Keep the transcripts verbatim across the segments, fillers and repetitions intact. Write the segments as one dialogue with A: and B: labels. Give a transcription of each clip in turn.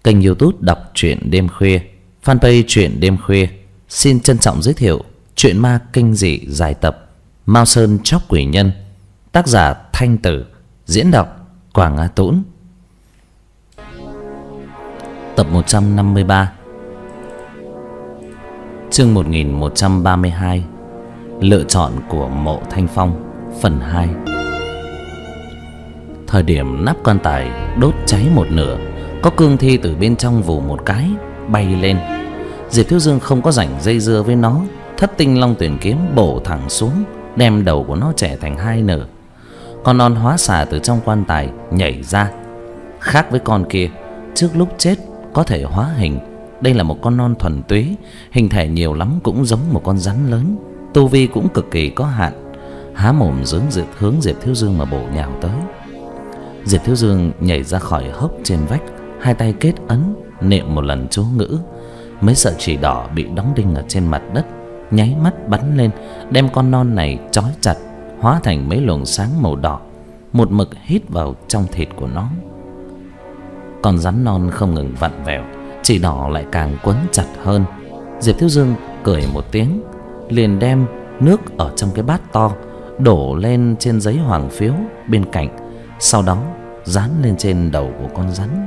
A: Kênh YouTube đọc truyện đêm khuya, fanpage truyện đêm khuya xin trân trọng giới thiệu truyện ma kinh dị dài tập Mao Sơn Chóc Quỷ Nhân, tác giả Thanh Tử, diễn đọc Quảng Á Tũng. Tập một trăm năm mươi ba, chương một nghìn một trăm ba mươi hai, lựa chọn của Mộ Thanh Phong, phần hai. Thời điểm nắp quan tài đốt cháy một nửa, có cương thi từ bên trong vù một cái bay lên. Diệp Thiếu Dương không có rảnh dây dưa với nó, thất tinh long tuyển kiếm bổ thẳng xuống, đem đầu của nó chẻ thành hai nửa. Con non hóa xà từ trong quan tài nhảy ra. Khác với con kia, trước lúc chết có thể hóa hình, đây là một con non thuần túy, hình thể nhiều lắm cũng giống một con rắn lớn, tu vi cũng cực kỳ có hạn. Há mồm hướng Diệp hướng Diệp Thiếu Dương mà bổ nhào tới. Diệp Thiếu Dương nhảy ra khỏi hốc trên vách, hai tay kết ấn niệm một lần chú ngữ. Mấy sợi chỉ đỏ bị đóng đinh ở trên mặt đất nháy mắt bắn lên, đem con non này trói chặt, hóa thành mấy luồng sáng màu đỏ, một mực hít vào trong thịt của nó. Con rắn non không ngừng vặn vẹo, chỉ đỏ lại càng quấn chặt hơn. Diệp Thiếu Dương cười một tiếng, liền đem nước ở trong cái bát to đổ lên trên giấy hoàng phiếu bên cạnh, sau đó dán lên trên đầu của con rắn.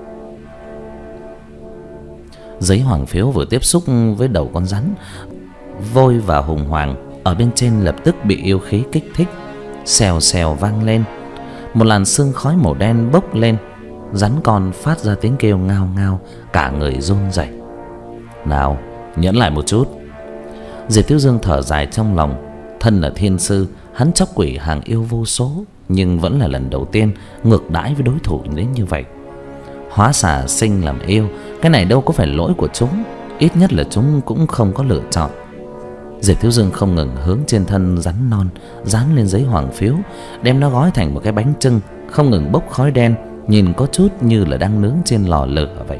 A: Giấy hoàng phiếu vừa tiếp xúc với đầu con rắn, vôi và hùng hoàng ở bên trên lập tức bị yêu khí kích thích, xèo xèo vang lên. Một làn sương khói màu đen bốc lên, rắn con phát ra tiếng kêu ngao ngao, cả người run rẩy. Nào, nhẫn lại một chút. Diệp Thiếu Dương thở dài trong lòng. Thân là thiên sư, hắn chóc quỷ hàng yêu vô số, nhưng vẫn là lần đầu tiên ngược đãi với đối thủ đến như vậy. Hóa xà sinh làm yêu, cái này đâu có phải lỗi của chúng, ít nhất là chúng cũng không có lựa chọn. Diệp Thiếu Dương không ngừng hướng trên thân rắn non dán lên giấy hoàng phiếu, đem nó gói thành một cái bánh chưng, không ngừng bốc khói đen, nhìn có chút như là đang nướng trên lò lửa vậy.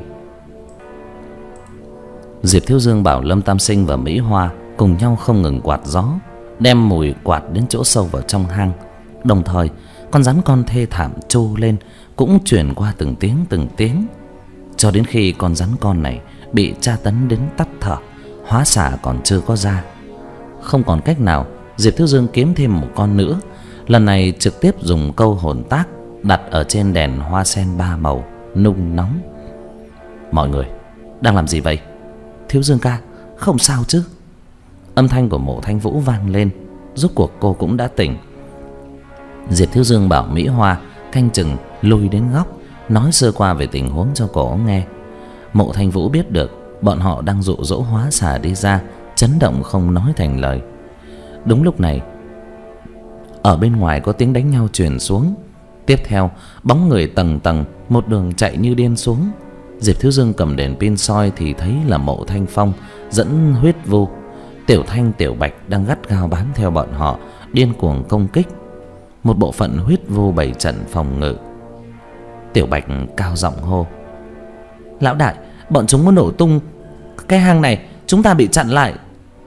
A: Diệp Thiếu Dương bảo Lâm Tam Sinh và Mỹ Hoa cùng nhau không ngừng quạt gió, đem mùi quạt đến chỗ sâu vào trong hang. Đồng thời con rắn con thê thảm trô lên cũng truyền qua từng tiếng từng tiếng, cho đến khi con rắn con này bị tra tấn đến tắt thở, hóa xà còn chưa có ra. Không còn cách nào, Diệp Thiếu Dương kiếm thêm một con nữa, lần này trực tiếp dùng câu hồn tác đặt ở trên đèn hoa sen ba màu nung nóng. Mọi người đang làm gì vậy? Thiếu Dương ca, không sao chứ? Âm thanh của Mộ Thanh Vũ vang lên, rốt cuộc cô cũng đã tỉnh. Diệp Thiếu Dương bảo Mỹ Hoa canh chừng lùi đến góc, nói sơ qua về tình huống cho cô nghe. Mộ Thanh Vũ biết được bọn họ đang dụ dỗ hóa xà đi ra, chấn động không nói thành lời. Đúng lúc này, ở bên ngoài có tiếng đánh nhau truyền xuống. Tiếp theo, bóng người tầng tầng một đường chạy như điên xuống. Diệp Thiếu Dương cầm đèn pin soi thì thấy là Mộ Thanh Phong dẫn huyết vu, Tiểu Thanh, Tiểu Bạch đang gắt gao bám theo bọn họ, điên cuồng công kích. Một bộ phận huyết vu bày trận phòng ngự. Tiểu Bạch cao giọng hô: Lão đại, bọn chúng muốn nổ tung cái hang này, chúng ta bị chặn lại.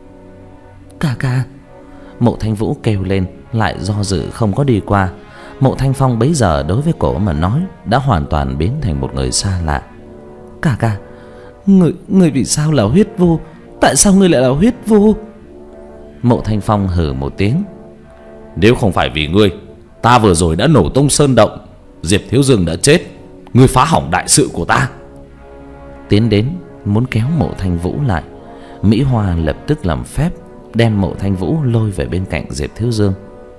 A: Ca ca. Mộ Thanh Vũ kêu lên, lại do dự không có đi qua. Mộ Thanh Phong bấy giờ đối với cổ mà nói đã hoàn toàn biến thành một người xa lạ. Ca ca, người, người vì sao là huyết vu? Tại sao ngươi lại là huyết vu? Mộ Thanh Phong hừ một tiếng: Nếu không phải vì ngươi, ta vừa rồi đã nổ tung sơn động, Diệp Thiếu Dương đã chết. Ngươi phá hỏng đại sự của ta. Tiến đến muốn kéo Mộ Thanh Vũ lại, Mỹ Hoa lập tức làm phép đem Mộ Thanh Vũ lôi về bên cạnh Diệp Thiếu Dương.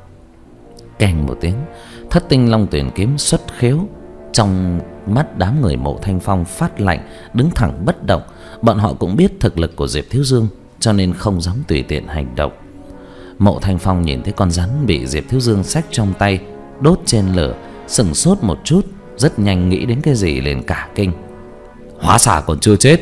A: Keng một tiếng, thất tinh long tuyển kiếm xuất khiếu. Trong mắt đám người Mộ Thanh Phong phát lạnh, đứng thẳng bất động. Bọn họ cũng biết thực lực của Diệp Thiếu Dương, cho nên không dám tùy tiện hành động. Mộ Thanh Phong nhìn thấy con rắn bị Diệp Thiếu Dương xách trong tay đốt trên lửa, sững sốt một chút, rất nhanh nghĩ đến cái gì liền cả kinh. Hóa xà còn chưa chết.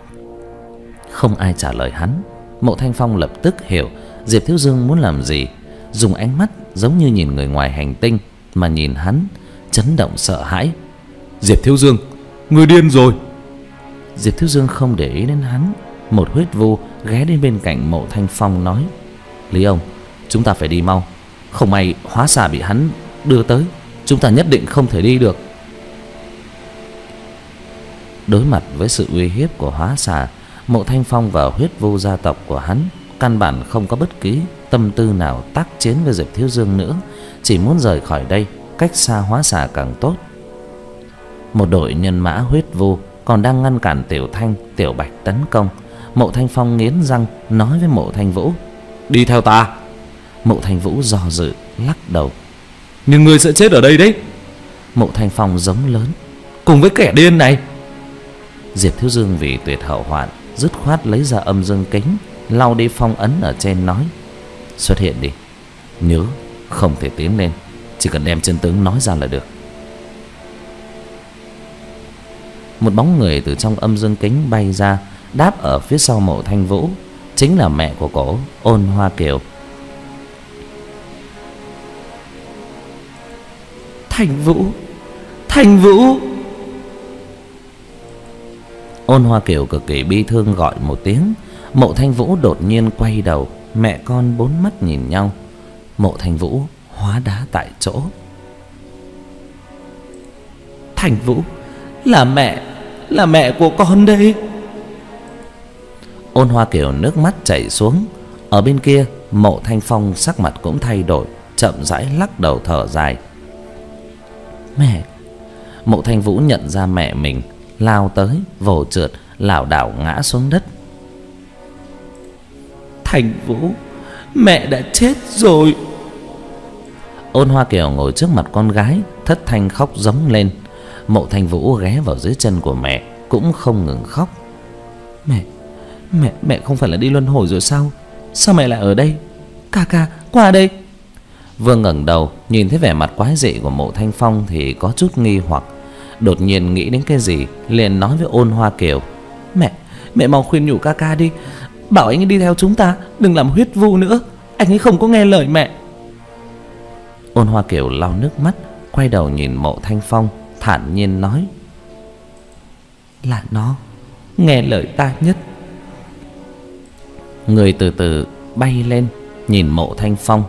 A: Không ai trả lời hắn. Mộ Thanh Phong lập tức hiểu Diệp Thiếu Dương muốn làm gì, dùng ánh mắt giống như nhìn người ngoài hành tinh mà nhìn hắn, chấn động sợ hãi. Diệp Thiếu Dương, ngươi điên rồi. Diệp Thiếu Dương không để ý đến hắn. Một huyết vu ghé đến bên cạnh Mộ Thanh Phong nói: Lý ông, chúng ta phải đi mau, không may hóa xà bị hắn đưa tới, chúng ta nhất định không thể đi được. Đối mặt với sự uy hiếp của hóa xà, Mộ Thanh Phong và huyết vu gia tộc của hắn căn bản không có bất kỳ tâm tư nào tác chiến với Diệp Thiếu Dương nữa, chỉ muốn rời khỏi đây, cách xa hóa xà càng tốt. Một đội nhân mã huyết vu còn đang ngăn cản Tiểu Thanh, Tiểu Bạch tấn công. Mộ Thanh Phong nghiến răng nói với Mộ Thanh Vũ: "Đi theo ta." Mộ Thanh Vũ do dự lắc đầu: "Nhưng ngươi sẽ chết ở đây đấy." Mộ Thanh Phong giống lớn: "Cùng với kẻ điên này." Diệp Thiếu Dương vì tuyệt hậu hoạn, dứt khoát lấy ra âm dương kính, lau đi phong ấn ở trên, nói: "Xuất hiện đi, nhớ không thể tiến lên, chỉ cần đem chân tướng nói ra là được." Một bóng người từ trong âm dương kính bay ra, đáp ở phía sau Mộ Thanh Vũ, chính là mẹ của cổ, Ôn Hoa Kiều. "Thanh Vũ, Thanh Vũ!" Ôn Hoa Kiều cực kỳ bi thương gọi một tiếng. Mộ Thanh Vũ đột nhiên quay đầu, mẹ con bốn mắt nhìn nhau. Mộ Thanh Vũ hóa đá tại chỗ. "Thanh Vũ, là mẹ, là mẹ của con đây." Ôn Hoa Kiều nước mắt chảy xuống. Ở bên kia, Mộ Thanh Phong sắc mặt cũng thay đổi, chậm rãi lắc đầu thở dài: "Mẹ." Mộ Thanh Vũ nhận ra mẹ mình, lao tới, vồ trượt, lảo đảo ngã xuống đất. "Thanh Vũ, mẹ đã chết rồi." Ôn Hoa Kiều ngồi trước mặt con gái, thất thanh khóc giống lên. Mộ Thanh Vũ ghé vào dưới chân của mẹ, cũng không ngừng khóc. "Mẹ, mẹ, mẹ không phải là đi luân hồi rồi sao? Sao mẹ lại ở đây? Ca ca, qua đây." Vừa ngẩng đầu nhìn thấy vẻ mặt quái dị của Mộ Thanh Phong thì có chút nghi hoặc, đột nhiên nghĩ đến cái gì, liền nói với Ôn Hoa Kiều: "Mẹ, mẹ mau khuyên nhủ ca ca đi, bảo anh ấy đi theo chúng ta, đừng làm huyết vu nữa, anh ấy không có nghe lời mẹ." Ôn Hoa Kiều lau nước mắt, quay đầu nhìn Mộ Thanh Phong, thản nhiên nói: "Là nó nghe lời ta nhất." Người từ từ bay lên, nhìn Mộ Thanh Phong: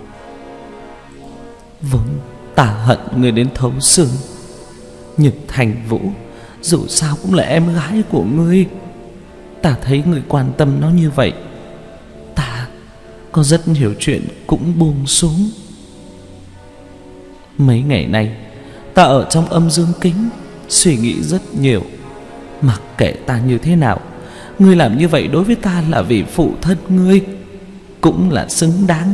A: "Vốn ta hận người đến thấu xương, nhưng Thanh Vũ dù sao cũng là em gái của ngươi. Ta thấy người quan tâm nó như vậy, ta có rất nhiều chuyện cũng buông xuống. Mấy ngày nay ta ở trong âm dương kính, suy nghĩ rất nhiều. Mặc kệ ta như thế nào, ngươi làm như vậy đối với ta là vì phụ thân ngươi, cũng là xứng đáng."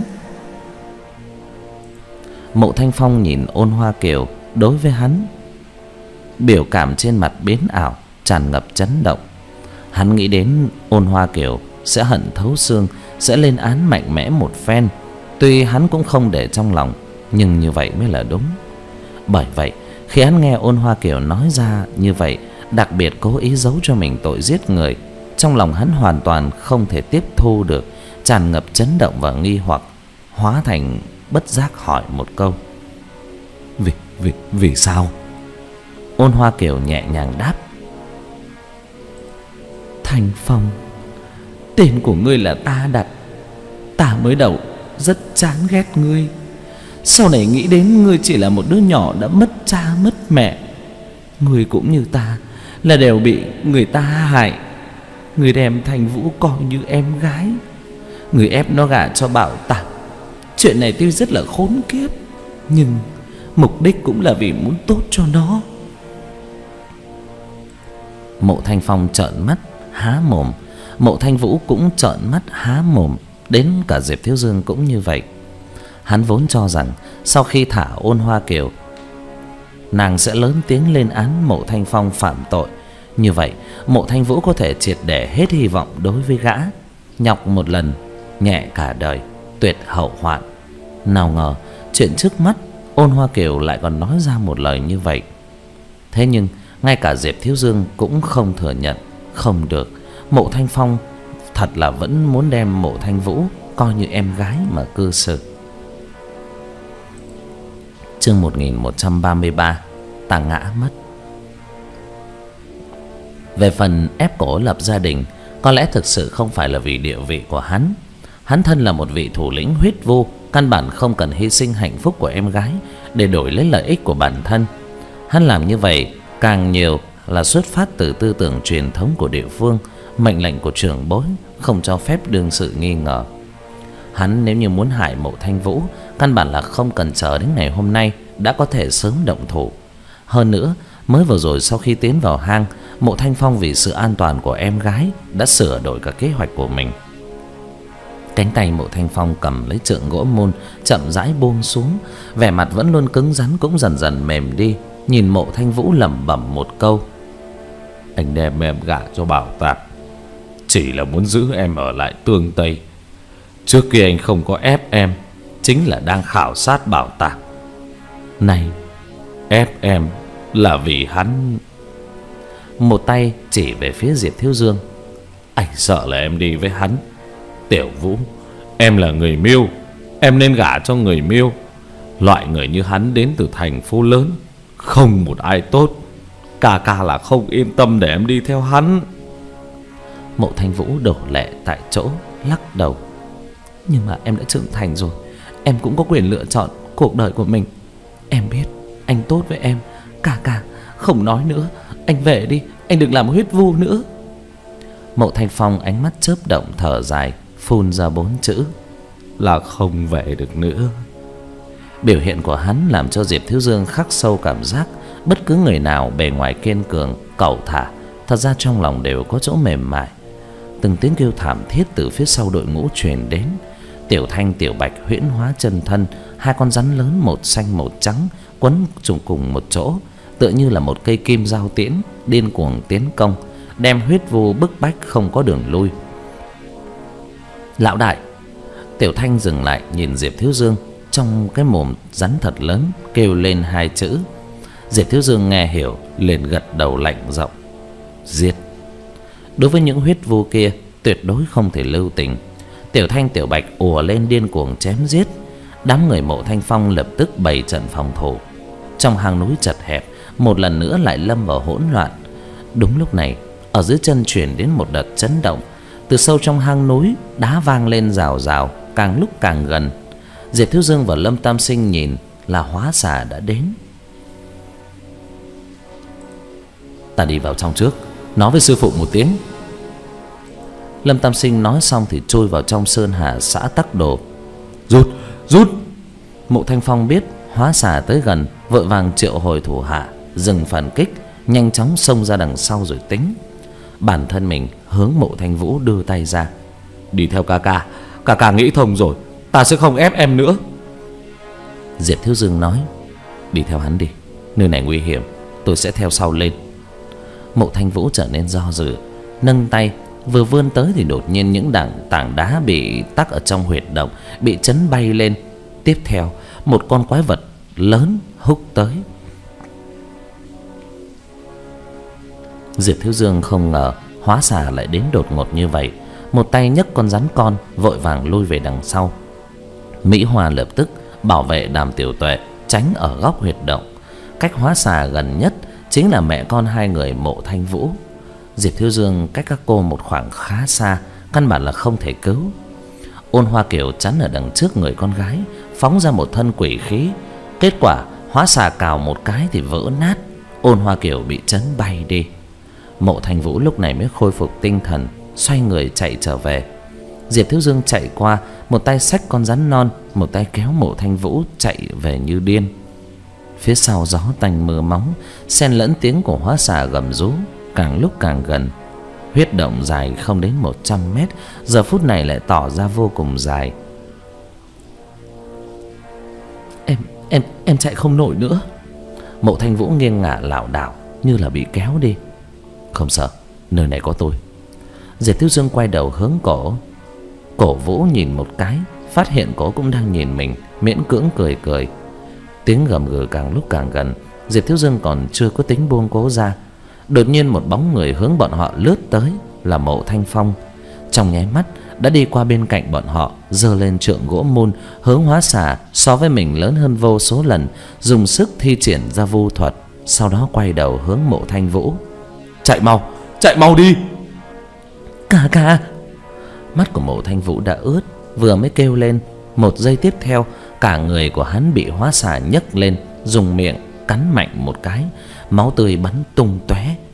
A: Mộ Thanh Phong nhìn Ôn Hoa Kiều, đối với hắn, biểu cảm trên mặt biến ảo, tràn ngập chấn động. Hắn nghĩ đến Ôn Hoa Kiều sẽ hận thấu xương, sẽ lên án mạnh mẽ một phen. Tuy hắn cũng không để trong lòng, nhưng như vậy mới là đúng. Bởi vậy, khi hắn nghe Ôn Hoa Kiều nói ra như vậy, đặc biệt cố ý giấu cho mình tội giết người, trong lòng hắn hoàn toàn không thể tiếp thu được, tràn ngập chấn động và nghi hoặc, hóa thành bất giác hỏi một câu: Vì, vì, vì sao? Ôn Hoa Kiều nhẹ nhàng đáp: Thanh Phong, tên của ngươi là ta đặt. Ta mới đầu rất chán ghét ngươi, sau này nghĩ đến ngươi chỉ là một đứa nhỏ đã mất cha mất mẹ. Ngươi cũng như ta là đều bị người ta hại. Ngươi đem Thanh Vũ coi như em gái, ngươi ép nó gả cho Bảo Tạc. Chuyện này tuy rất là khốn kiếp, nhưng mục đích cũng là vì muốn tốt cho nó. Mộ Thanh Phong trợn mắt há mồm, Mộ Thanh Vũ cũng trợn mắt há mồm, đến cả Diệp Thiếu Dương cũng như vậy. Hắn vốn cho rằng sau khi thả Ôn Hoa Kiều, nàng sẽ lớn tiếng lên án Mộ Thanh Phong phạm tội. Như vậy Mộ Thanh Vũ có thể triệt để hết hy vọng đối với gã. Nhọc một lần, nhẹ cả đời, tuyệt hậu hoạn. Nào ngờ chuyện trước mắt Ôn Hoa Kiều lại còn nói ra một lời như vậy. Thế nhưng ngay cả Diệp Thiếu Dương cũng không thừa nhận. Không được, Mộ Thanh Phong thật là vẫn muốn đem Mộ Thanh Vũ coi như em gái mà cư xử. Chương một nghìn một trăm ba mươi ba, ta ngã mất. Về phần ép cổ lập gia đình, có lẽ thực sự không phải là vì địa vị của hắn. Hắn thân là một vị thủ lĩnh huyết vu, căn bản không cần hy sinh hạnh phúc của em gái để đổi lấy lợi ích của bản thân. Hắn làm như vậy càng nhiều là xuất phát từ tư tưởng truyền thống của địa phương, mệnh lệnh của trưởng bối không cho phép đương sự nghi ngờ. Hắn nếu như muốn hại Mộ Thanh Vũ, căn bản là không cần chờ đến ngày hôm nay, đã có thể sớm động thủ. Hơn nữa, mới vừa rồi sau khi tiến vào hang, Mộ Thanh Phong vì sự an toàn của em gái đã sửa đổi cả kế hoạch của mình. Cánh tay Mộ Thanh Phong cầm lấy trượng gỗ môn, chậm rãi buông xuống, vẻ mặt vẫn luôn cứng rắn cũng dần dần mềm đi, nhìn Mộ Thanh Vũ lẩm bẩm một câu: anh đem em gả cho Bảo Tạc chỉ là muốn giữ em ở lại Tương Tây. Trước kia anh không có ép em, chính là đang khảo sát Bảo Tạc. Này, ép em là vì hắn. Một tay chỉ về phía Diệp Thiếu Dương: anh sợ là em đi với hắn. Tiểu Vũ, em là người Miêu, em nên gả cho người Miêu. Loại người như hắn đến từ thành phố lớn, không một ai tốt. Ca ca là không yên tâm để em đi theo hắn. Mộ Thanh Vũ đổ lệ tại chỗ, lắc đầu: nhưng mà em đã trưởng thành rồi, em cũng có quyền lựa chọn cuộc đời của mình. Em biết anh tốt với em. Ca ca, không nói nữa, anh về đi, anh đừng làm huyết vu nữa. Mộ Thanh Phong ánh mắt chớp động thở dài, phun ra bốn chữ: là không về được nữa. Biểu hiện của hắn làm cho Diệp Thiếu Dương khắc sâu cảm giác bất cứ người nào bề ngoài kiên cường, cẩu thả, thật ra trong lòng đều có chỗ mềm mại. Từng tiếng kêu thảm thiết từ phía sau đội ngũ truyền đến. Tiểu Thanh, Tiểu Bạch huyễn hóa chân thân, hai con rắn lớn một xanh một trắng quấn trùng cùng một chỗ, tựa như là một cây kim dao tiễn điên cuồng tiến công, đem huyết vu bức bách không có đường lui. Lão đại! Tiểu Thanh dừng lại nhìn Diệp Thiếu Dương, trong cái mồm rắn thật lớn kêu lên hai chữ. Diệp Thiếu Dương nghe hiểu, liền gật đầu lạnh giọng: giết. Đối với những huyết vu kia tuyệt đối không thể lưu tình. Tiểu Thanh, Tiểu Bạch ùa lên điên cuồng chém giết. Đám người Mộ Thanh Phong lập tức bày trận phòng thủ. Trong hang núi chật hẹp, một lần nữa lại lâm vào hỗn loạn. Đúng lúc này, ở dưới chân truyền đến một đợt chấn động. Từ sâu trong hang núi, đá vang lên rào rào, càng lúc càng gần. Diệp Thiếu Dương và Lâm Tam Sinh nhìn là Hóa Xà đã đến. Ta đi vào trong trước, nói với sư phụ một tiếng. Lâm Tam Sinh nói xong thì trôi vào trong sơn hà xã Tắc Đồ. Rút, rút! Mộ Thanh Phong biết Hóa Xà tới gần, vội vàng triệu hồi thủ hạ, dừng phản kích, nhanh chóng xông ra đằng sau rồi tính. Bản thân mình hướng Mộ Thanh Vũ đưa tay ra: đi theo ca ca, ca ca nghĩ thông rồi, ta sẽ không ép em nữa. Diệp Thiếu Dương nói: đi theo hắn đi, nơi này nguy hiểm, tôi sẽ theo sau lên. Mộ Thanh Vũ trở nên do dự, nâng tay vừa vươn tới thì đột nhiên những đảng tảng đá bị tắc ở trong huyệt động bị chấn bay lên. Tiếp theo, một con quái vật lớn húc tới. Diệp Thiếu Dương không ngờ Hóa Xà lại đến đột ngột như vậy, một tay nhấc con rắn con vội vàng lui về đằng sau. Mỹ Hoa lập tức bảo vệ Đàm Tiểu Tuệ tránh ở góc huyệt động. Cách Hóa Xà gần nhất chính là mẹ con hai người Mộ Thanh Vũ. Diệp Thiếu Dương cách các cô một khoảng khá xa, căn bản là không thể cứu. Ôn Hoa Kiều chắn ở đằng trước người con gái, phóng ra một thân quỷ khí. Kết quả Hóa Xà cào một cái thì vỡ nát, Ôn Hoa Kiều bị chấn bay đi. Mộ Thanh Vũ lúc này mới khôi phục tinh thần, xoay người chạy trở về. Diệp Thiếu Dương chạy qua, một tay xách con rắn non, một tay kéo Mộ Thanh Vũ chạy về như điên. Phía sau gió tanh mưa móng, xen lẫn tiếng của Hóa Xà gầm rú, càng lúc càng gần. Huyết động dài không đến một trăm mét, giờ phút này lại tỏ ra vô cùng dài. Em, em, em chạy không nổi nữa. Mộ Thanh Vũ nghiêng ngả lảo đảo như là bị kéo đi. Không sợ, nơi này có tôi. Diệp Thiếu Dương quay đầu hướng cổ. Cổ Vũ nhìn một cái, phát hiện cổ cũng đang nhìn mình, miễn cưỡng cười cười. Tiếng gầm gừ càng lúc càng gần. Diệp Thiếu Dương còn chưa có tính buông cố ra, đột nhiên một bóng người hướng bọn họ lướt tới, là Mộ Thanh Phong. Trong nháy mắt đã đi qua bên cạnh bọn họ, giơ lên trượng gỗ môn hướng Hóa Xà so với mình lớn hơn vô số lần, dùng sức thi triển ra vu thuật, sau đó quay đầu hướng Mộ Thanh Vũ. Chạy mau, chạy mau đi! Ca ca! Mắt của Mộ Thanh Vũ đã ướt, vừa mới kêu lên, một giây tiếp theo cả người của hắn bị Hóa Xà nhấc lên, dùng miệng cắn mạnh một cái, máu tươi bắn tung tóe,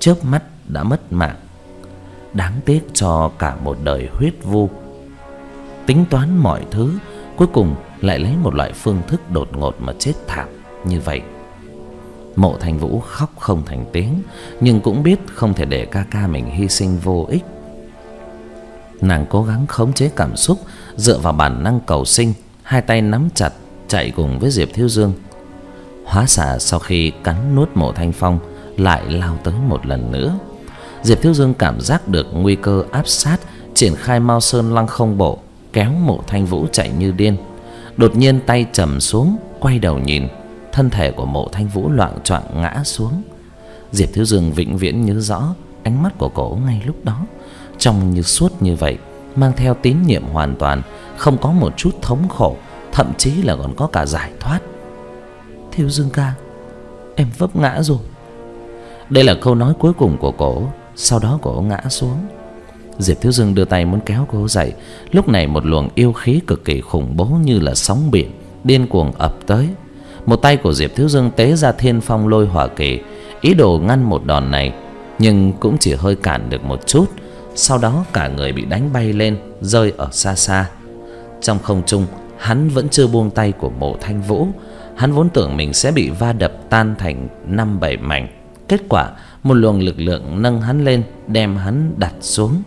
A: chớp mắt đã mất mạng. Đáng tiếc cho cả một đời huyết vu. Tính toán mọi thứ, cuối cùng lại lấy một loại phương thức đột ngột mà chết thảm như vậy. Mộ Thanh Vũ khóc không thành tiếng, nhưng cũng biết không thể để ca ca mình hy sinh vô ích. Nàng cố gắng khống chế cảm xúc, dựa vào bản năng cầu sinh, hai tay nắm chặt chạy cùng với Diệp Thiếu Dương. Hóa xà sau khi cắn nuốt Mộ Thanh Phong lại lao tới một lần nữa. Diệp Thiếu Dương cảm giác được nguy cơ áp sát, triển khai Mao Sơn Lăng Không Bộ, kéo Mộ Thanh Vũ chạy như điên. Đột nhiên tay trầm xuống, quay đầu nhìn, thân thể của Mộ Thanh Vũ loạng choạng ngã xuống. Diệp Thiếu Dương vĩnh viễn nhớ rõ ánh mắt của cổ ngay lúc đó, trông như suốt như vậy, mang theo tín nhiệm hoàn toàn, không có một chút thống khổ, thậm chí là còn có cả giải thoát. Thiếu Dương ca, em vấp ngã rồi. Đây là câu nói cuối cùng của cổ. Sau đó cổ ngã xuống. Diệp Thiếu Dương đưa tay muốn kéo cô dậy. Lúc này một luồng yêu khí cực kỳ khủng bố như là sóng biển điên cuồng ập tới. Một tay của Diệp Thiếu Dương tế ra Thiên Phong Lôi Hỏa Kỳ, ý đồ ngăn một đòn này, nhưng cũng chỉ hơi cản được một chút. Sau đó cả người bị đánh bay lên, rơi ở xa xa. Trong không trung, hắn vẫn chưa buông tay của Mộ Thanh Vũ. Hắn vốn tưởng mình sẽ bị va đập tan thành năm bảy mảnh. Kết quả một luồng lực lượng nâng hắn lên, đem hắn đặt xuống.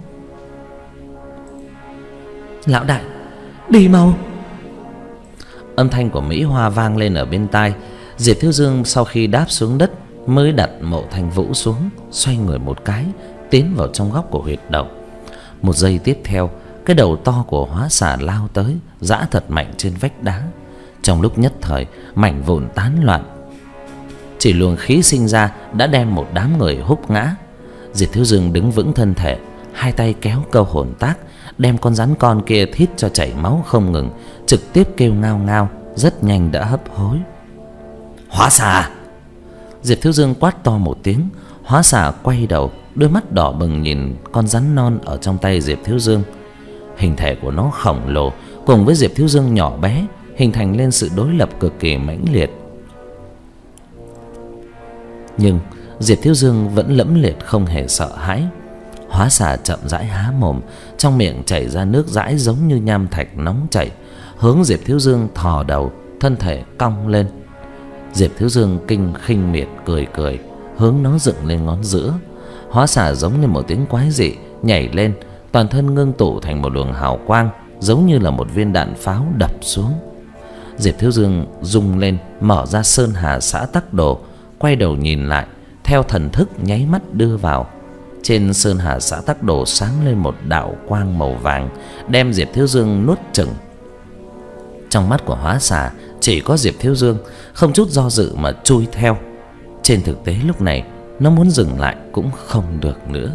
A: Lão đại, đi mau. Âm thanh của Mỹ Hoa vang lên ở bên tai. Diệp Thiếu Dương sau khi đáp xuống đất mới đặt Mộ Thanh Vũ xuống, xoay người một cái, tiến vào trong góc của huyệt động. Một giây tiếp theo, cái đầu to của hóa xà lao tới, giã thật mạnh trên vách đá. Trong lúc nhất thời, mảnh vụn tán loạn. Chỉ luồng khí sinh ra đã đem một đám người húc ngã. Diệp Thiếu Dương đứng vững thân thể, hai tay kéo câu hồn tác, đem con rắn con kia thít cho chảy máu không ngừng, trực tiếp kêu ngao ngao, rất nhanh đã hấp hối. Hóa xà! Diệp Thiếu Dương quát to một tiếng. Hóa xà quay đầu, đôi mắt đỏ bừng nhìn con rắn non ở trong tay Diệp Thiếu Dương. Hình thể của nó khổng lồ, cùng với Diệp Thiếu Dương nhỏ bé, hình thành lên sự đối lập cực kỳ mãnh liệt. Nhưng Diệp Thiếu Dương vẫn lẫm liệt không hề sợ hãi. Hóa xà chậm rãi há mồm, trong miệng chảy ra nước dãi giống như nham thạch nóng chảy, hướng Diệp Thiếu Dương thò đầu, thân thể cong lên. Diệp Thiếu Dương kinh khinh miệt cười cười, hướng nó dựng lên ngón giữa. Hóa xà giống như một tiếng quái dị nhảy lên, toàn thân ngưng tụ thành một luồng hào quang, giống như là một viên đạn pháo đập xuống. Diệp Thiếu Dương rung lên, mở ra Sơn Hà Xã Tắc Đồ, quay đầu nhìn lại, theo thần thức nháy mắt đưa vào. Trên Sơn Hà Xã Tắc Đồ sáng lên một đạo quang màu vàng, đem Diệp Thiếu Dương nuốt chửng. Trong mắt của hóa xà chỉ có Diệp Thiếu Dương, không chút do dự mà chui theo. Trên thực tế lúc này nó muốn dừng lại cũng không được nữa.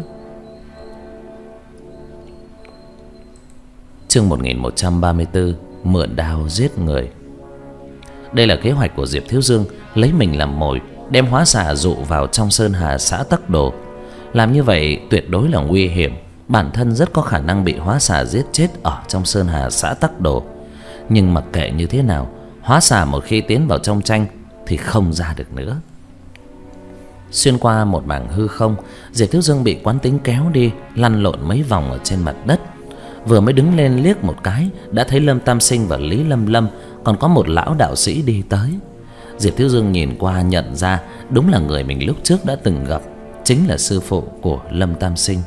A: Chương một nghìn một trăm ba mươi tư, mượn đao giết người. Đây là kế hoạch của Diệp Thiếu Dương, lấy mình làm mồi, đem hóa xà dụ vào trong Sơn Hà Xã Tắc Đồ. Làm như vậy tuyệt đối là nguy hiểm, bản thân rất có khả năng bị hóa xà giết chết ở trong Sơn Hà Xã Tắc Đồ. Nhưng mặc kệ như thế nào, hóa xà một khi tiến vào trong tranh thì không ra được nữa. Xuyên qua một mảng hư không, Diệp Thiếu Dương bị quán tính kéo đi, lăn lộn mấy vòng ở trên mặt đất. Vừa mới đứng lên liếc một cái, đã thấy Lâm Tam Sinh và Lý Lâm Lâm, còn có một lão đạo sĩ đi tới. Diệp Thiếu Dương nhìn qua nhận ra đúng là người mình lúc trước đã từng gặp, chính là sư phụ của Lâm Tam Sinh.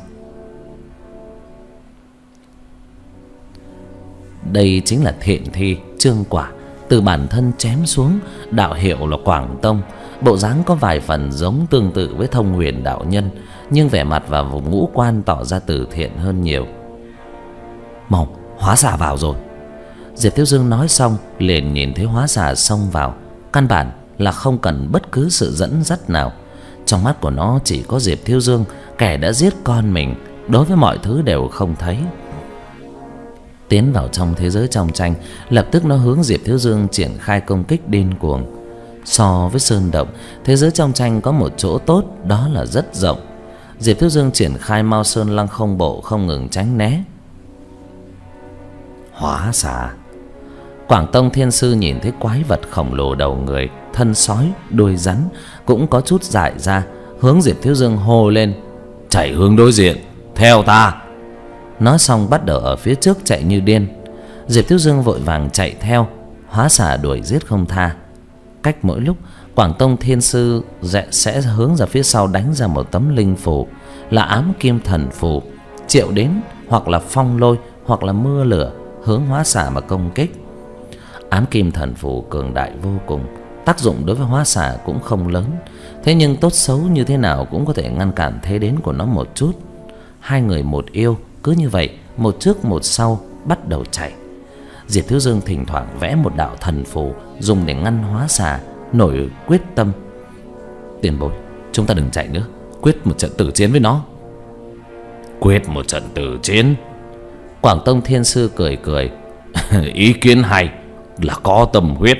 A: Đây chính là thiện thi Trương Quả, từ bản thân chém xuống, đạo hiệu là Quảng Tông. Bộ dáng có vài phần giống tương tự với Thông Huyền đạo nhân, nhưng vẻ mặt và vùng ngũ quan tỏ ra từ thiện hơn nhiều. Mau, hóa xà vào rồi. Diệp Thiếu Dương nói xong liền nhìn thấy hóa xà xông vào, căn bản là không cần bất cứ sự dẫn dắt nào. Trong mắt của nó chỉ có Diệp Thiếu Dương, kẻ đã giết con mình, đối với mọi thứ đều không thấy. Tiến vào trong thế giới trong tranh, lập tức nó hướng Diệp Thiếu Dương triển khai công kích điên cuồng. So với sơn động, thế giới trong tranh có một chỗ tốt, đó là rất rộng. Diệp Thiếu Dương triển khai Mao Sơn Lăng Không Bộ, không ngừng tránh né. Hóa xà. Quảng Tông Thiên Sư nhìn thấy quái vật khổng lồ đầu người, thân sói, đuôi rắn, cũng có chút dại ra, hướng Diệp Thiếu Dương hô lên: chạy hướng đối diện, theo ta. Nói xong bắt đầu ở phía trước chạy như điên. Diệp Thiếu Dương vội vàng chạy theo. Hóa xà đuổi giết không tha. Cách mỗi lúc, Quảng Tông Thiên Sư sẽ hướng ra phía sau đánh ra một tấm linh phù, là ám kim thần phù, triệu đến hoặc là phong lôi hoặc là mưa lửa, hướng hóa xà mà công kích. Ám kim thần phù cường đại vô cùng, tác dụng đối với hóa xà cũng không lớn, thế nhưng tốt xấu như thế nào cũng có thể ngăn cản thế đến của nó một chút. Hai người một yêu cứ như vậy, một trước một sau bắt đầu chạy. Diệp Thiếu Dương thỉnh thoảng vẽ một đạo thần phù dùng để ngăn hóa xà, nổi quyết tâm: tiền bối, chúng ta đừng chạy nữa, quyết một trận tử chiến với nó. Quyết một trận tử chiến? Quảng Tông Thiên Sư cười cười: ý kiến hay, là có tâm huyết.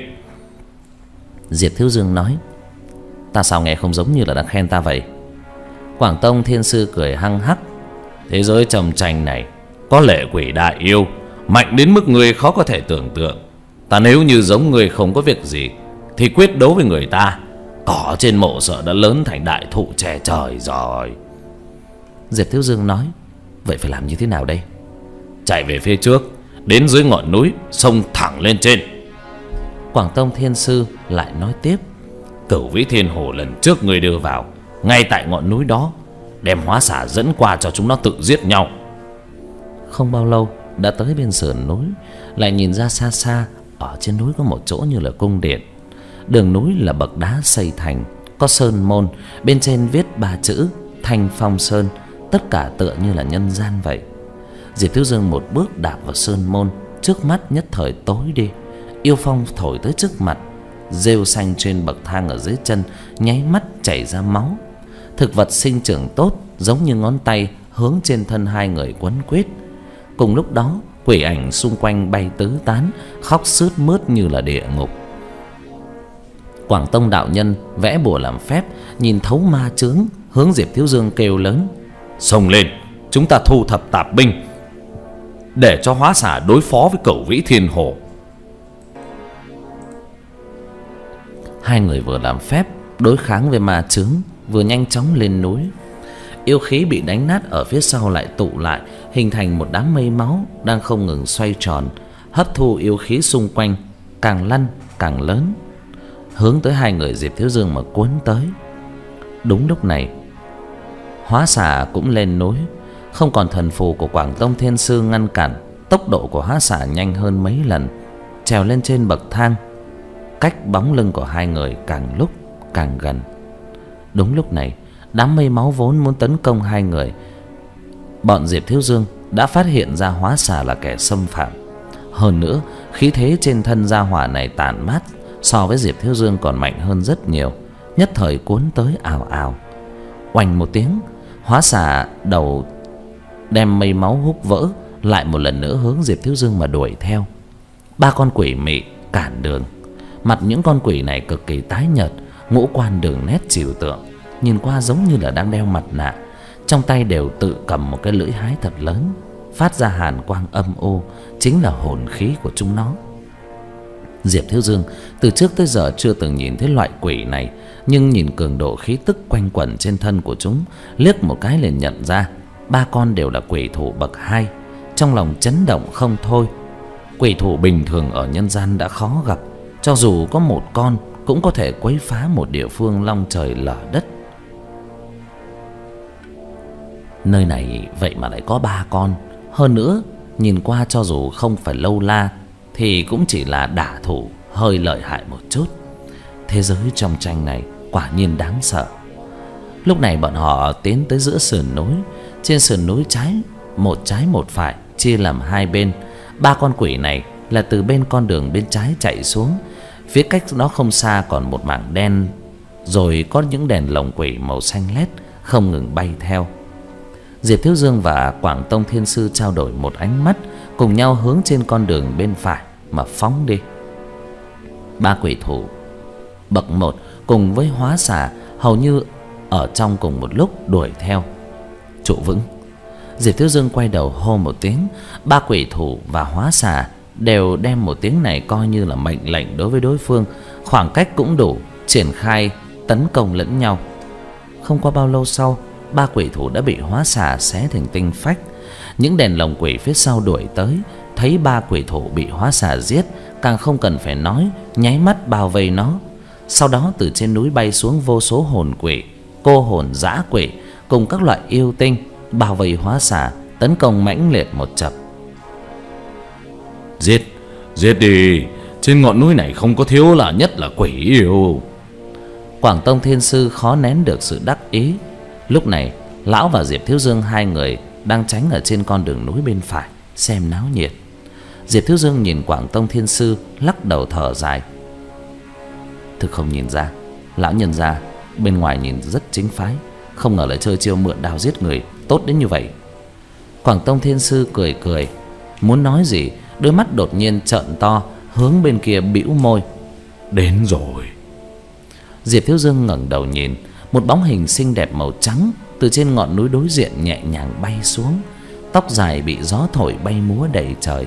A: Diệp Thiếu Dương nói: ta sao nghe không giống như là đang khen ta vậy? Quảng Tông Thiên Sư cười hăng hắc: thế giới trầm tranh này có lệ quỷ đại yêu mạnh đến mức người khó có thể tưởng tượng. Ta nếu như giống người không có việc gì thì quyết đấu với người ta, cỏ trên mộ sợ đã lớn thành đại thụ che trời rồi. Diệp Thiếu Dương nói: vậy phải làm như thế nào đây? Chạy về phía trước, đến dưới ngọn núi, xông thẳng lên trên. Quảng Tông Thiên Sư lại nói tiếp: Cửu Vĩ Thiên Hồ lần trước người đưa vào, ngay tại ngọn núi đó, đem hóa xà dẫn qua cho chúng nó tự giết nhau. Không bao lâu đã tới bên sườn núi, lại nhìn ra xa xa, ở trên núi có một chỗ như là cung điện. Đường núi là bậc đá xây thành, có sơn môn, bên trên viết ba chữ Thanh Phong Sơn, tất cả tựa như là nhân gian vậy. Diệp Thiếu Dương một bước đạp vào sơn môn, trước mắt nhất thời tối đi. Yêu phong thổi tới trước mặt, rêu xanh trên bậc thang ở dưới chân nháy mắt chảy ra máu. Thực vật sinh trưởng tốt, giống như ngón tay hướng trên thân hai người quấn quýt. Cùng lúc đó, quỷ ảnh xung quanh bay tứ tán, khóc sướt mướt như là địa ngục. Quảng Tông đạo nhân vẽ bùa làm phép, nhìn thấu ma chướng, hướng Diệp Thiếu Dương kêu lớn: xông lên, chúng ta thu thập tạp binh, để cho hóa xà đối phó với Cửu Vĩ Thiên Hồ. Hai người vừa làm phép đối kháng với ma chướng, vừa nhanh chóng lên núi. Yêu khí bị đánh nát ở phía sau lại tụ lại, hình thành một đám mây máu đang không ngừng xoay tròn, hấp thu yêu khí xung quanh, càng lăn càng lớn, hướng tới hai người Diệp Thiếu Dương mà cuốn tới. Đúng lúc này, hóa xà cũng lên núi. Không còn thần phù của Quảng Tông Thiên Sư ngăn cản, tốc độ của hóa xà nhanh hơn mấy lần, trèo lên trên bậc thang. Cách bóng lưng của hai người càng lúc càng gần. Đúng lúc này, đám mây máu vốn muốn tấn công hai người, bọn Diệp Thiếu Dương đã phát hiện ra hóa xà là kẻ xâm phạm. Hơn nữa, khí thế trên thân gia hỏa này tàn mát, so với Diệp Thiếu Dương còn mạnh hơn rất nhiều, nhất thời cuốn tới ào ào. Oành một tiếng, hóa xà đầu đem mây máu hút vỡ, lại một lần nữa hướng Diệp Thiếu Dương mà đuổi theo. Ba con quỷ mị cản đường. Mặt những con quỷ này cực kỳ tái nhợt, ngũ quan đường nét trừu tượng, nhìn qua giống như là đang đeo mặt nạ. Trong tay đều tự cầm một cái lưỡi hái thật lớn, phát ra hàn quang âm u, chính là hồn khí của chúng nó. Diệp Thiếu Dương từ trước tới giờ chưa từng nhìn thấy loại quỷ này, nhưng nhìn cường độ khí tức quanh quẩn trên thân của chúng, liếc một cái liền nhận ra ba con đều là quỷ thủ bậc hai. Trong lòng chấn động không thôi. Quỷ thủ bình thường ở nhân gian đã khó gặp, cho dù có một con cũng có thể quấy phá một địa phương long trời lở đất. Nơi này vậy mà lại có ba con. Hơn nữa, nhìn qua cho dù không phải lâu la thì cũng chỉ là đả thủ hơi lợi hại một chút. Thế giới trong tranh này quả nhiên đáng sợ. Lúc này bọn họ tiến tới giữa sườn núi. Trên sườn núi trái, một trái một phải, chia làm hai bên. Ba con quỷ này là từ bên con đường bên trái chạy xuống. Phía cách đó không xa còn một mảng đen, rồi có những đèn lồng quỷ màu xanh lét không ngừng bay theo. Diệp Thiếu Dương và Quảng Tông Thiên Sư trao đổi một ánh mắt, cùng nhau hướng trên con đường bên phải mà phóng đi. Ba quỷ thủ bậc một cùng với hóa xà hầu như ở trong cùng một lúc đuổi theo. Trụ vững. Diệp Thiếu Dương quay đầu hô một tiếng. Ba quỷ thủ và hóa xà đều đem một tiếng này coi như là mệnh lệnh đối với đối phương. Khoảng cách cũng đủ triển khai tấn công lẫn nhau. Không qua bao lâu sau, ba quỷ thủ đã bị hóa xà xé thành tinh phách. Những đèn lồng quỷ phía sau đuổi tới, thấy ba quỷ thủ bị hóa xà giết, càng không cần phải nói, nháy mắt bao vây nó. Sau đó từ trên núi bay xuống vô số hồn quỷ, cô hồn dã quỷ cùng các loại yêu tinh, bao vây hóa xà, tấn công mãnh liệt một chập.
B: Giết, giết đi, trên ngọn núi này không có thiếu là nhất là quỷ yêu.
A: Quảng Tông Thiên Sư khó nén được sự đắc ý. Lúc này lão và Diệp Thiếu Dương hai người đang tránh ở trên con đường núi bên phải xem náo nhiệt. Diệp Thiếu Dương nhìn Quảng Tông Thiên Sư, lắc đầu thở dài. Thực không nhìn ra, lão nhân gia bên ngoài nhìn rất chính phái, không ngờ lại chơi chiêu mượn đao giết người tốt đến như vậy. Quảng Tông Thiên Sư cười cười, muốn nói gì, đôi mắt đột nhiên trợn to, hướng bên kia bĩu môi.
B: Đến rồi.
A: Diệp Thiếu Dương ngẩng đầu nhìn, một bóng hình xinh đẹp màu trắng từ trên ngọn núi đối diện nhẹ nhàng bay xuống, tóc dài bị gió thổi bay múa đầy trời.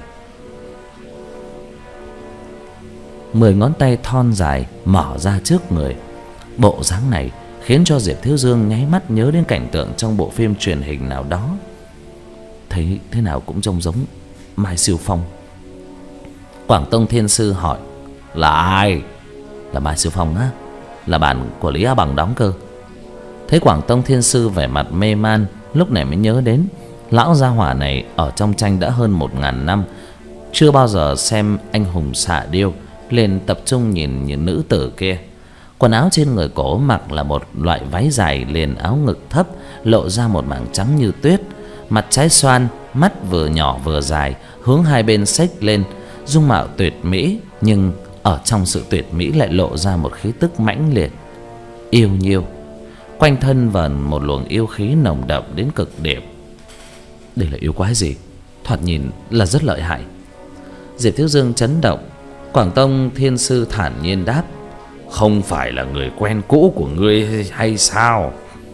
A: Mười ngón tay thon dài mở ra trước người. Bộ dáng này khiến cho Diệp Thiếu Dương nháy mắt nhớ đến cảnh tượng trong bộ phim truyền hình nào đó. Thấy thế nào cũng trông giống Mai Siêu Phong. Quảng Tông Thiên Sư hỏi: Là ai? Là Mai Siêu Phong á, là bạn của Lý Á Bằng đóng cơ. Thấy Quảng Tông Thiên Sư vẻ mặt mê man, lúc này mới nhớ đến lão gia hỏa này ở trong tranh đã hơn một ngàn năm, chưa bao giờ xem anh hùng xạ điêu, liền tập trung nhìn những nữ tử kia. Quần áo trên người cổ mặc là một loại váy dài liền áo ngực thấp, lộ ra một mảng trắng như tuyết. Mặt trái xoan, mắt vừa nhỏ vừa dài, hướng hai bên xếch lên, dung mạo tuyệt mỹ, nhưng ở trong sự tuyệt mỹ lại lộ ra một khí tức mãnh liệt, yêu nhiêu. Quanh thân vờn một luồng yêu khí nồng đậm đến cực điểm. Đây là yêu quái gì? Thoạt nhìn là rất lợi hại. Diệp Thiếu Dương chấn động. Quảng Tông Thiên Sư thản nhiên đáp: Không phải là người quen cũ của ngươi hay sao?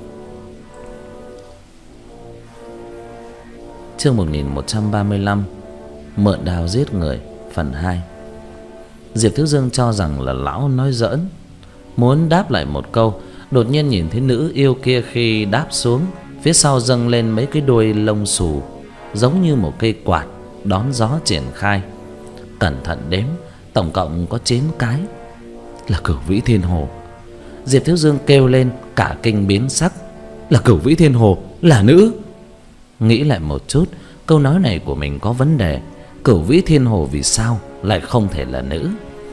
A: Chương một nghìn một trăm ba mươi lăm. Mượn đao giết người, phần hai. Diệp Thiếu Dương cho rằng là lão nói giỡn, muốn đáp lại một câu, đột nhiên nhìn thấy nữ yêu kia khi đáp xuống, phía sau dâng lên mấy cái đuôi lông xù, giống như một cây quạt đón gió triển khai. Cẩn thận đếm, tổng cộng có chín cái. Là Cửu Vĩ Thiên Hồ. Diệp Thiếu Dương kêu lên, cả kinh biến sắc. Là Cửu Vĩ Thiên Hồ, là nữ. Nghĩ lại một chút, câu nói này của mình có vấn đề. Cửu Vĩ Thiên Hồ vì sao lại không thể là nữ?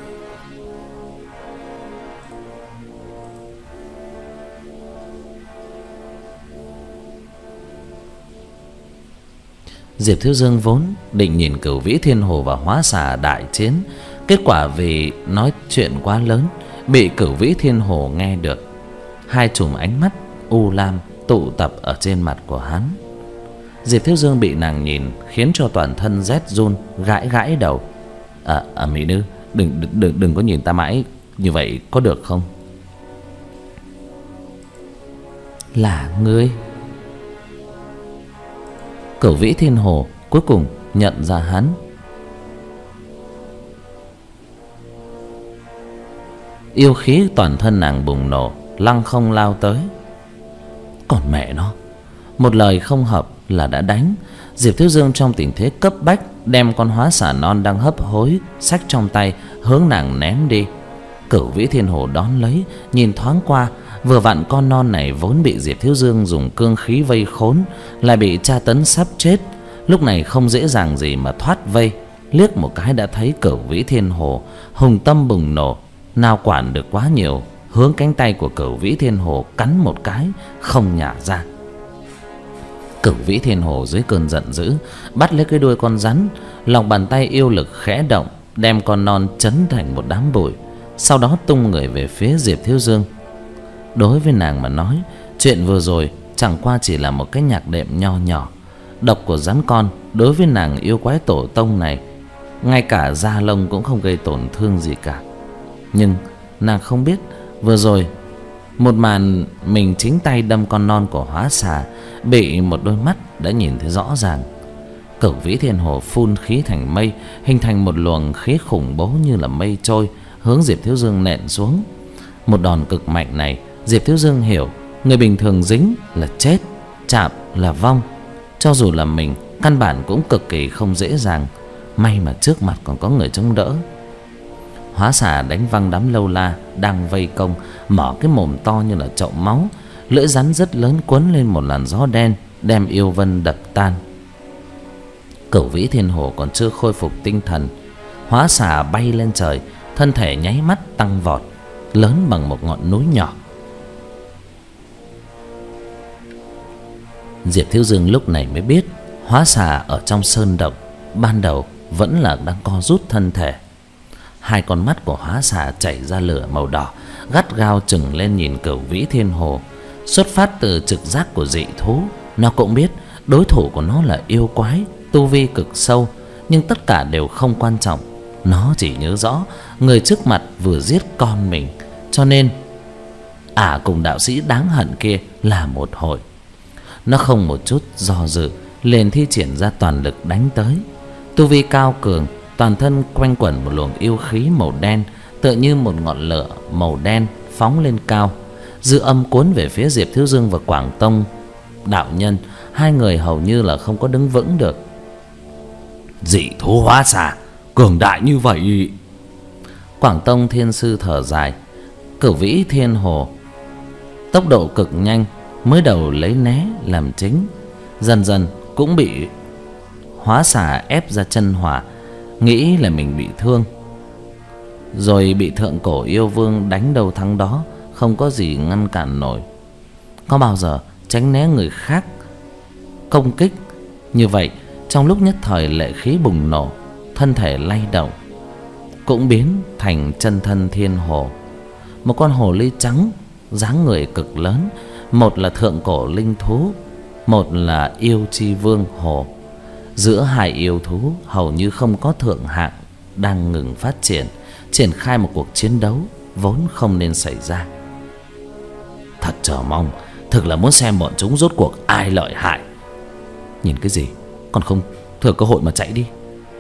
A: Diệp Thiếu Dương vốn định nhìn Cửu Vĩ Thiên Hồ và hóa xà đại chiến, kết quả vì nói chuyện quá lớn bị Cửu Vĩ Thiên Hồ nghe được. Hai chùm ánh mắt u lam tụ tập ở trên mặt của hắn. Diệp Thiếu Dương bị nàng nhìn khiến cho toàn thân rét run, gãi gãi đầu. À, à mỹ nữ, đừng, đừng đừng có nhìn ta mãi như vậy có được không? Là ngươi? Cửu Vĩ Thiên Hồ cuối cùng nhận ra hắn. Yêu khí toàn thân nàng bùng nổ, lăng không lao tới. Còn mẹ nó, một lời không hợp là đã đánh. Diệp Thiếu Dương trong tình thế cấp bách đem con hóa xà non đang hấp hối xách trong tay hướng nàng ném đi. Cửu Vĩ Thiên Hồ đón lấy, nhìn thoáng qua, vừa vặn con non này vốn bị Diệp Thiếu Dương dùng cương khí vây khốn, lại bị tra tấn sắp chết, lúc này không dễ dàng gì mà thoát vây. Liếc một cái đã thấy Cửu Vĩ Thiên Hồ hùng tâm bùng nổ, nào quản được quá nhiều, hướng cánh tay của Cửu Vĩ Thiên Hồ cắn một cái, không nhả ra. Cửu Vĩ Thiên Hồ dưới cơn giận dữ bắt lấy cái đuôi con rắn, lòng bàn tay yêu lực khẽ động, đem con non chấn thành một đám bụi, sau đó tung người về phía Diệp Thiếu Dương. Đối với nàng mà nói, chuyện vừa rồi chẳng qua chỉ là một cái nhạc đệm nho nhỏ. Độc của rắn con đối với nàng yêu quái tổ tông này, ngay cả da lông cũng không gây tổn thương gì cả. Nhưng nàng không biết vừa rồi một màn mình chính tay đâm con non của hóa xà bị một đôi mắt đã nhìn thấy rõ ràng. Cửu Vĩ Thiên Hồ phun khí thành mây, hình thành một luồng khí khủng bố như là mây trôi, hướng Diệp Thiếu Dương nện xuống. Một đòn cực mạnh này, Diệp Thiếu Dương hiểu Người bình thường dính là chết, chạm là vong. Cho dù là mình, căn bản cũng cực kỳ không dễ dàng. May mà trước mặt còn có người chống đỡ. Hóa xà đánh văng đám lâu la đang vây công, mở cái mồm to như là chậu máu. Lưỡi rắn rất lớn cuốn lên một làn gió đen, đem yêu vân đập tan. Cửu Vĩ Thiên Hồ còn chưa khôi phục tinh thần, hóa xà bay lên trời, thân thể nháy mắt tăng vọt, lớn bằng một ngọn núi nhỏ. Diệp Thiếu Dương lúc này mới biết hóa xà ở trong sơn động ban đầu vẫn là đang co rút thân thể. Hai con mắt của hóa xà chảy ra lửa màu đỏ, gắt gao chừng lên nhìn Cửu Vĩ Thiên Hồ. Xuất phát từ trực giác của dị thú, nó cũng biết đối thủ của nó là yêu quái, tu vi cực sâu. Nhưng tất cả đều không quan trọng. Nó chỉ nhớ rõ người trước mặt vừa giết con mình, cho nên ả à, cùng đạo sĩ đáng hận kia là một hội. Nó không một chút do dự, liền thi triển ra toàn lực đánh tới. Tu vi cao cường, toàn thân quanh quẩn một luồng yêu khí màu đen, tựa như một ngọn lửa màu đen phóng lên cao. Dư âm cuốn về phía Diệp Thiếu Dương và Quảng Tông đạo nhân. Hai người hầu như là không có đứng vững được.
B: Dị thú hóa xà cường đại như vậy.
A: Quảng Tông Thiên Sư thở dài. Cửu Vĩ Thiên Hồ tốc độ cực nhanh, mới đầu lấy né làm chính, dần dần cũng bị hóa xà ép ra chân hỏa, nghĩ là mình bị thương, rồi bị thượng cổ yêu vương đánh đầu thắng đó, không có gì ngăn cản nổi. Có bao giờ tránh né người khác công kích như vậy, trong lúc nhất thời lệ khí bùng nổ, thân thể lay động, cũng biến thành chân thân thiên hồ. Một con hồ ly trắng, dáng người cực lớn, một là thượng cổ linh thú, một là yêu chi vương hồ. Giữa hai yêu thú hầu như không có thượng hạng, đang ngừng phát triển, triển khai một cuộc chiến đấu vốn không nên xảy ra. Thật chờ mong, thực là muốn xem bọn chúng rốt cuộc ai lợi hại. Nhìn cái gì, còn không thừa cơ hội mà chạy đi.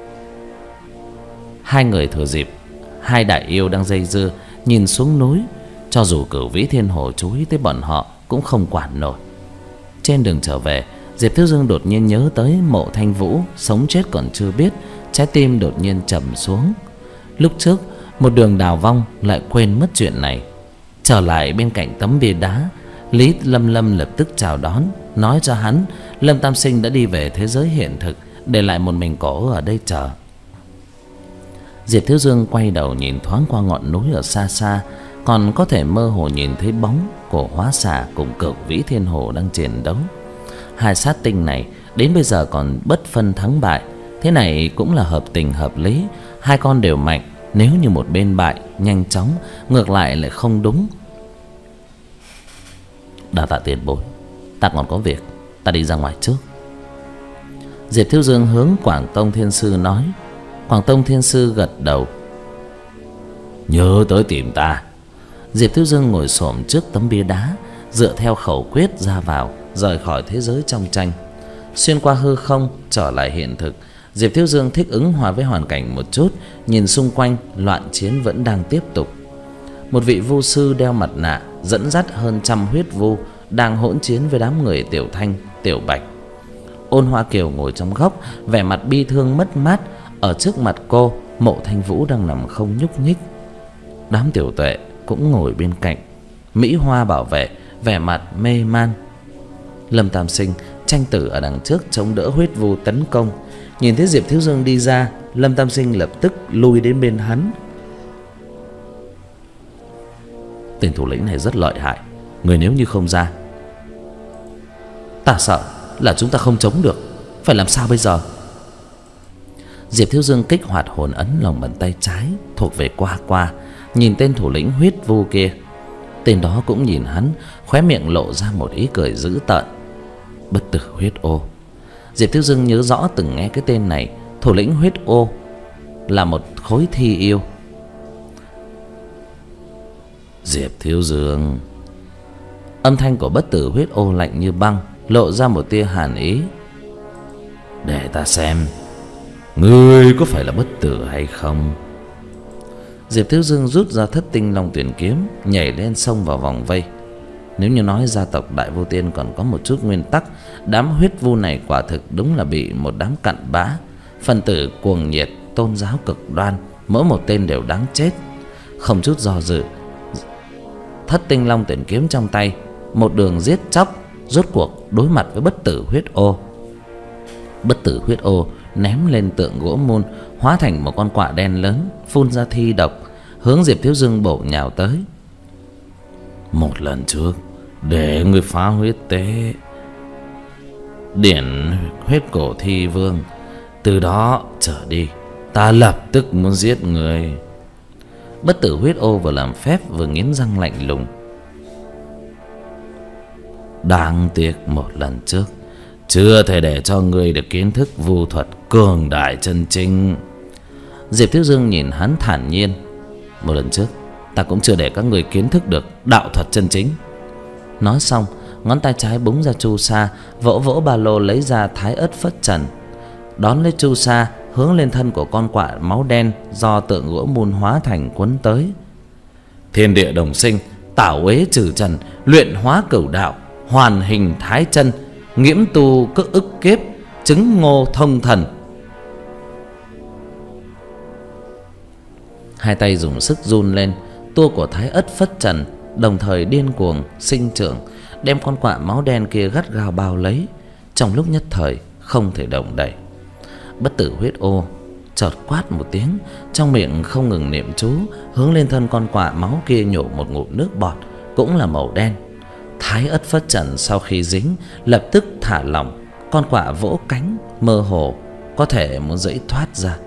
A: Hai người thừa dịp hai đại yêu đang dây dưa, nhìn xuống núi. Cho dù Cửu Vĩ Thiên Hồ chú ý tới bọn họ cũng không quản nổi. Trên đường trở về, Diệp Thiếu Dương đột nhiên nhớ tới Mộ Thanh Vũ, sống chết còn chưa biết, trái tim đột nhiên trầm xuống. Lúc trước một đường đào vong lại quên mất chuyện này. Trở lại bên cạnh tấm bia đá, Lý Lâm Lâm lập tức chào đón, nói cho hắn Lâm Tam Sinh đã đi về thế giới hiện thực, để lại một mình cổ ở đây chờ. Diệp Thiếu Dương quay đầu nhìn thoáng qua ngọn núi ở xa xa, còn có thể mơ hồ nhìn thấy bóng của hóa xà cùng Cửu Vĩ Thiên Hồ đang chiến đấu. Hai sát tinh này đến bây giờ còn bất phân thắng bại, thế này cũng là hợp tình hợp lý. Hai con đều mạnh, nếu như một bên bại nhanh chóng, ngược lại lại không đúng. Đa tạ tiền bối, ta còn có việc, ta đi ra ngoài trước. Diệp Thiếu Dương hướng Quảng Tông Thiên Sư nói. Quảng Tông Thiên Sư gật đầu.
B: Nhớ tới tìm ta.
A: Diệp Thiếu Dương ngồi xổm trước tấm bia đá, dựa theo khẩu quyết ra vào, rời khỏi thế giới trong tranh, xuyên qua hư không trở lại hiện thực. Diệp Thiếu Dương thích ứng hòa với hoàn cảnh một chút, nhìn xung quanh loạn chiến vẫn đang tiếp tục. Một vị vu sư đeo mặt nạ dẫn dắt hơn trăm huyết vu đang hỗn chiến với đám người Tiểu Thanh, Tiểu Bạch. Ôn Hoa Kiều ngồi trong góc, vẻ mặt bi thương mất mát. Ở trước mặt cô, Mộ Thanh Vũ đang nằm không nhúc nhích. Đám tiểu tuệ cũng ngồi bên cạnh. Mỹ Hoa bảo vệ, vẻ mặt mê man. Lâm Tam Sinh tranh tử ở đằng trước chống đỡ huyết vu tấn công. Nhìn thấy Diệp Thiếu Dương đi ra, Lâm Tam Sinh lập tức lui đến bên hắn. Tên thủ lĩnh này rất lợi hại, người nếu như không ra, ta sợ là chúng ta không chống được. Phải làm sao bây giờ? Diệp Thiếu Dương kích hoạt hồn ấn lòng bàn tay trái thuộc về Qua Qua, nhìn tên thủ lĩnh huyết vu kia. Tên đó cũng nhìn hắn, khóe miệng lộ ra một ý cười dữ tợn. Bất tử huyết ô. Diệp Thiếu Dương nhớ rõ từng nghe cái tên này. Thủ lĩnh huyết ô là một khối thi yêu. Diệp Thiếu Dương. Âm thanh của bất tử huyết ô lạnh như băng, lộ ra một tia hàn ý. Để ta xem, ngươi có phải là bất tử hay không? Diệp Thiếu Dương rút ra thất tinh long tuyển kiếm, nhảy lên xông vào vòng vây. Nếu như nói gia tộc Đại Vô Tiên còn có một chút nguyên tắc, đám huyết vu này quả thực đúng là bị một đám cặn bã, phân tử cuồng nhiệt, tôn giáo cực đoan, mỗi một tên đều đáng chết. Không chút do dự, Thất Tinh Long tuyển kiếm trong tay, một đường giết chóc, rốt cuộc đối mặt với Bất Tử Huyết Ô. Bất Tử Huyết Ô ném lên tượng gỗ mun, hóa thành một con quạ đen lớn, phun ra thi độc, hướng Diệp Thiếu Dương bổ nhào tới.
B: Một lần trước để người phá huyết tế điển huyết cổ thi vương, từ đó trở đi ta lập tức muốn giết người.
A: Bất Tử Huyết Ô vừa làm phép vừa nghiến răng lạnh lùng.
B: Đáng tiếc một lần trước chưa thể để cho ngươi được kiến thức vu thuật cường đại chân chính.
A: Diệp Thiếu Dương nhìn hắn thản nhiên. Một lần trước ta cũng chưa để các người kiến thức được đạo thuật chân chính. Nói xong, ngón tay trái búng ra chu sa, vỗ vỗ ba lô lấy ra Thái Ất Phất Trần, đón lấy chu sa hướng lên thân của con quạ máu đen do tượng gỗ mun hóa thành quấn tới.
B: Thiên địa đồng sinh, tảo uế trừ trần, luyện hóa cửu đạo, hoàn hình thái chân, nghiễm tu cức ức kiếp, chứng ngô thông thần.
A: Hai tay dùng sức run lên, tua của Thái Ất Phất Trần đồng thời điên cuồng sinh trưởng, đem con quạ máu đen kia gắt gao bao lấy, trong lúc nhất thời không thể động đậy. Bất Tử Huyết Ô chợt quát một tiếng, trong miệng không ngừng niệm chú, hướng lên thân con quạ máu kia nhổ một ngụm nước bọt, cũng là màu đen. Thái Ất Phất Trần sau khi dính lập tức thả lỏng, con quạ vỗ cánh, mơ hồ có thể muốn giãy thoát ra.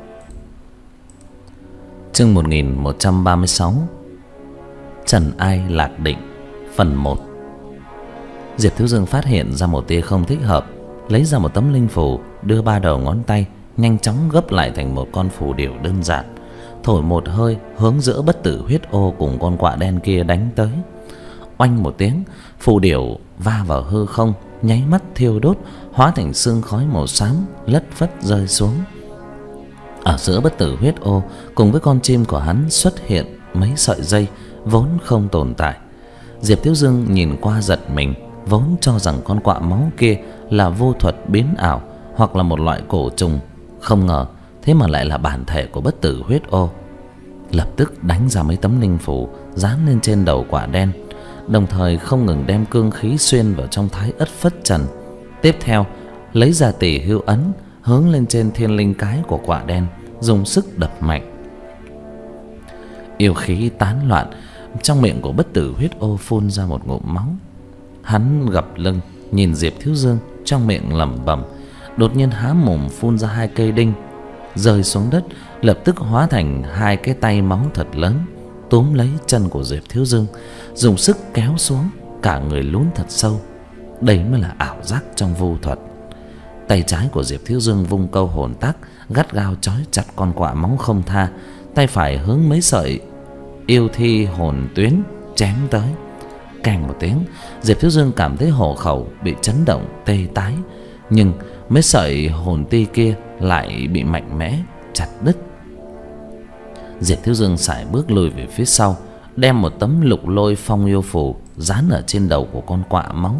A: Chương một nghìn một trăm ba mươi sáu, Trần Ai Lạc Định, phần một. Diệp Thiếu Dương phát hiện ra một tia không thích hợp, lấy ra một tấm linh phù, đưa ba đầu ngón tay nhanh chóng gấp lại thành một con phù điểu đơn giản, thổi một hơi hướng giữa Bất Tử Huyết Ô cùng con quạ đen kia đánh tới. Oanh một tiếng, phù điểu va vào hư không, nháy mắt thiêu đốt, hóa thành sương khói màu xám lất phất rơi xuống. Ở giữa Bất Tử Huyết Ô cùng với con chim của hắn xuất hiện mấy sợi dây vốn không tồn tại. Diệp Thiếu Dương nhìn qua giật mình, vốn cho rằng con quạ máu kia là vô thuật biến ảo hoặc là một loại cổ trùng, không ngờ thế mà lại là bản thể của Bất Tử Huyết Ô. Lập tức đánh ra mấy tấm linh phù dán lên trên đầu quạ đen, đồng thời không ngừng đem cương khí xuyên vào trong Thái Ất Phất Trần. Tiếp theo lấy ra Tỷ Hưu Ấn hướng lên trên thiên linh cái của quạ đen, dùng sức đập mạnh. Yêu khí tán loạn, trong miệng của Bất Tử Huyết Ô phun ra một ngụm máu. Hắn gập lưng nhìn Diệp Thiếu Dương, trong miệng lẩm bẩm, đột nhiên há mồm phun ra hai cây đinh rơi xuống đất, lập tức hóa thành hai cái tay máu thật lớn, túm lấy chân của Diệp Thiếu Dương, dùng sức kéo xuống, cả người lún thật sâu. Đây mới là ảo giác trong vô thuật. Tay trái của Diệp Thiếu Dương vung câu hồn tác, gắt gao trói chặt con quạ máu không tha. Tay phải hướng mấy sợi yêu thi hồn tuyến chém tới. Keng một tiếng, Diệp Thiếu Dương cảm thấy hổ khẩu bị chấn động tê tái, nhưng mấy sợi hồn ti kia lại bị mạnh mẽ chặt đứt. Diệp Thiếu Dương sải bước lùi về phía sau, đem một tấm lục lôi phong yêu phù dán ở trên đầu của con quạ máu.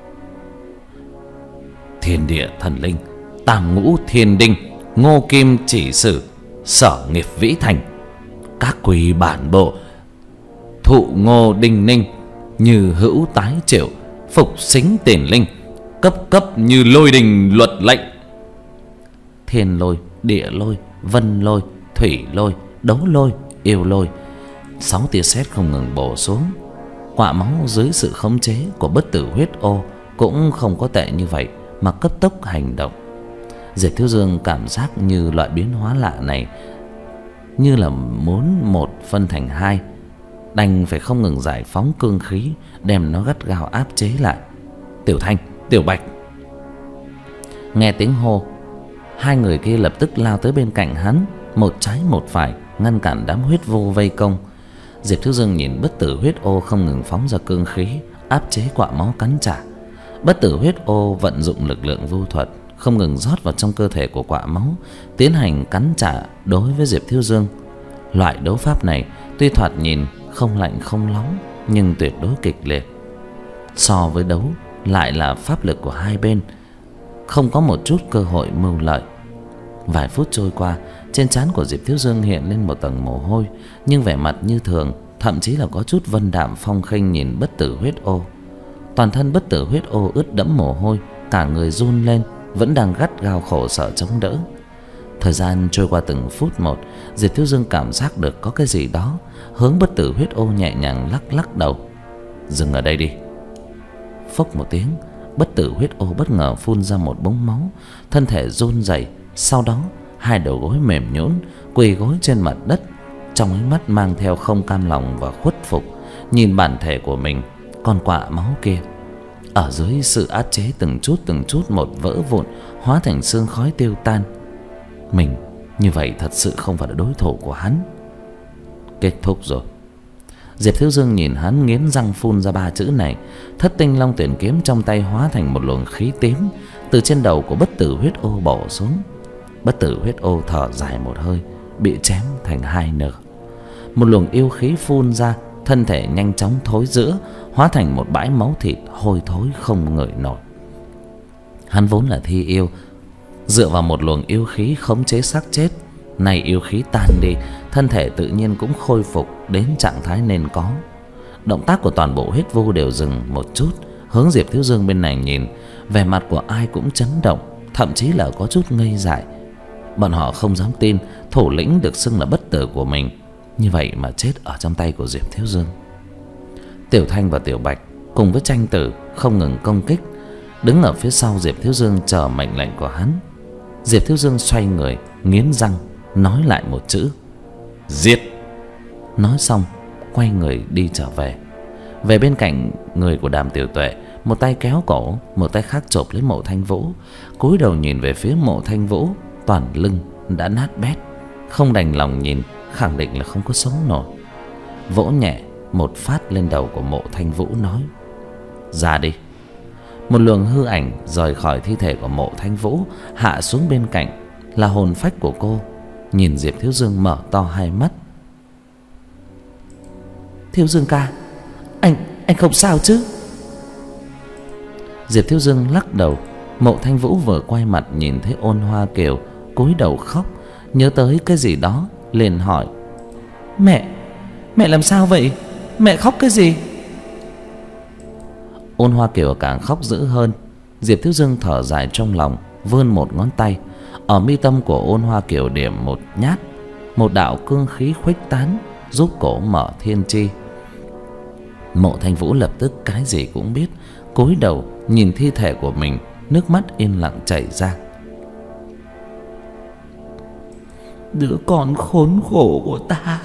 B: Thiên địa thần linh, tam ngũ thiên đinh, ngô kim chỉ sử, sở nghiệp vĩ thành, các quỷ bản bộ, thụ ngô đinh ninh, như hữu tái triệu, phục xính tiền linh, cấp cấp như lôi đình luật lệnh.
A: Thiên lôi, địa lôi, vân lôi, thủy lôi, đấu lôi, yêu lôi, sáu tia sét không ngừng bổ xuống. Quạ máu dưới sự khống chế của Bất Tử Huyết Ô cũng không có tệ như vậy mà cấp tốc hành động. Diệp Thiếu Dương cảm giác như loại biến hóa lạ này như là muốn một phân thành hai, đành phải không ngừng giải phóng cương khí, đem nó gắt gao áp chế lại. Tiểu Thanh, Tiểu Bạch. Nghe tiếng hô, hai người kia lập tức lao tới bên cạnh hắn, một trái một phải ngăn cản đám huyết vô vây công. Diệp Thiếu Dương nhìn Bất Tử Huyết Ô không ngừng phóng ra cương khí, áp chế quạ máu cắn trả. Bất Tử Huyết Ô vận dụng lực lượng vô thuật, không ngừng rót vào trong cơ thể của quạ máu, tiến hành cắn trả đối với Diệp Thiếu Dương. Loại đấu pháp này tuy thoạt nhìn không lạnh không nóng, nhưng tuyệt đối kịch liệt. So với đấu lại là pháp lực của hai bên, không có một chút cơ hội mưu lợi. Vài phút trôi qua, trên trán của Diệp Thiếu Dương hiện lên một tầng mồ hôi, nhưng vẻ mặt như thường, thậm chí là có chút vân đạm phong khinh nhìn bất tử huyết ô. Toàn thân bất tử huyết ô ướt đẫm mồ hôi, cả người run lên, vẫn đang gắt gao khổ sở chống đỡ. Thời gian trôi qua từng phút một, Diệp Thiếu Dương cảm giác được có cái gì đó hướng bất tử huyết ô nhẹ nhàng lắc lắc đầu. Dừng ở đây đi. Phốc một tiếng, bất tử huyết ô bất ngờ phun ra một búng máu, thân thể run rẩy, sau đó hai đầu gối mềm nhũn quỳ gối trên mặt đất, trong ánh mắt mang theo không cam lòng và khuất phục nhìn bản thể của mình, con quạ máu kia. Ở dưới sự áp chế từng chút từng chút một vỡ vụn, hóa thành sương khói tiêu tan. Mình như vậy thật sự không phải là đối thủ của hắn. Kết thúc rồi. Diệp Thiếu Dương nhìn hắn nghiến răng phun ra ba chữ này. Thất tinh long tuyển kiếm trong tay hóa thành một luồng khí tím, từ trên đầu của bất tử huyết ô bổ xuống. Bất tử huyết ô thở dài một hơi, bị chém thành hai nửa. Một luồng yêu khí phun ra, thân thể nhanh chóng thối rữa, hóa thành một bãi máu thịt hôi thối không ngửi nổi. Hắn vốn là thi yêu, dựa vào một luồng yêu khí khống chế xác chết. Này yêu khí tan đi, thân thể tự nhiên cũng khôi phục đến trạng thái nên có. Động tác của toàn bộ huyết vu đều dừng một chút, hướng Diệp Thiếu Dương bên này nhìn. Vẻ mặt của ai cũng chấn động, thậm chí là có chút ngây dại. Bọn họ không dám tin thủ lĩnh được xưng là bất tử của mình như vậy mà chết ở trong tay của Diệp Thiếu Dương. Tiểu Thanh và Tiểu Bạch cùng với Tranh Tử không ngừng công kích, đứng ở phía sau Diệp Thiếu Dương chờ mệnh lệnh của hắn. Diệp Thiếu Dương xoay người, nghiến răng nói lại một chữ: giết. Nói xong quay người đi trở về. Về bên cạnh người của Đàm Tiểu Tuệ, một tay kéo cổ, một tay khác chộp lấy Mộ Thanh Vũ, cúi đầu nhìn về phía Mộ Thanh Vũ. Toàn lưng đã nát bét, không đành lòng nhìn, khẳng định là không có sống nổi. Vỗ nhẹ một phát lên đầu của Mộ Thanh Vũ, nói: ra đi. Một luồng hư ảnh rời khỏi thi thể của Mộ Thanh Vũ, hạ xuống bên cạnh là hồn phách của cô, nhìn Diệp Thiếu Dương mở to hai mắt. Thiếu Dương ca, anh anh không sao chứ? Diệp Thiếu Dương lắc đầu. Mộ Thanh Vũ vừa quay mặt nhìn thấy Ôn Hoa Kiều cúi đầu khóc, nhớ tới cái gì đó liền hỏi: Mẹ, mẹ làm sao vậy? Mẹ khóc cái gì? Ôn Hoa Kiều càng khóc dữ hơn. Diệp Thiếu Dương thở dài trong lòng, vươn một ngón tay ở mi tâm của Ôn Hoa Kiều điểm một nhát. Một đạo cương khí khuếch tán, giúp cổ mở thiên chi. Mộ Thanh Vũ lập tức cái gì cũng biết, cúi đầu nhìn thi thể của mình, nước mắt yên lặng chảy ra. Đứa con khốn khổ của ta.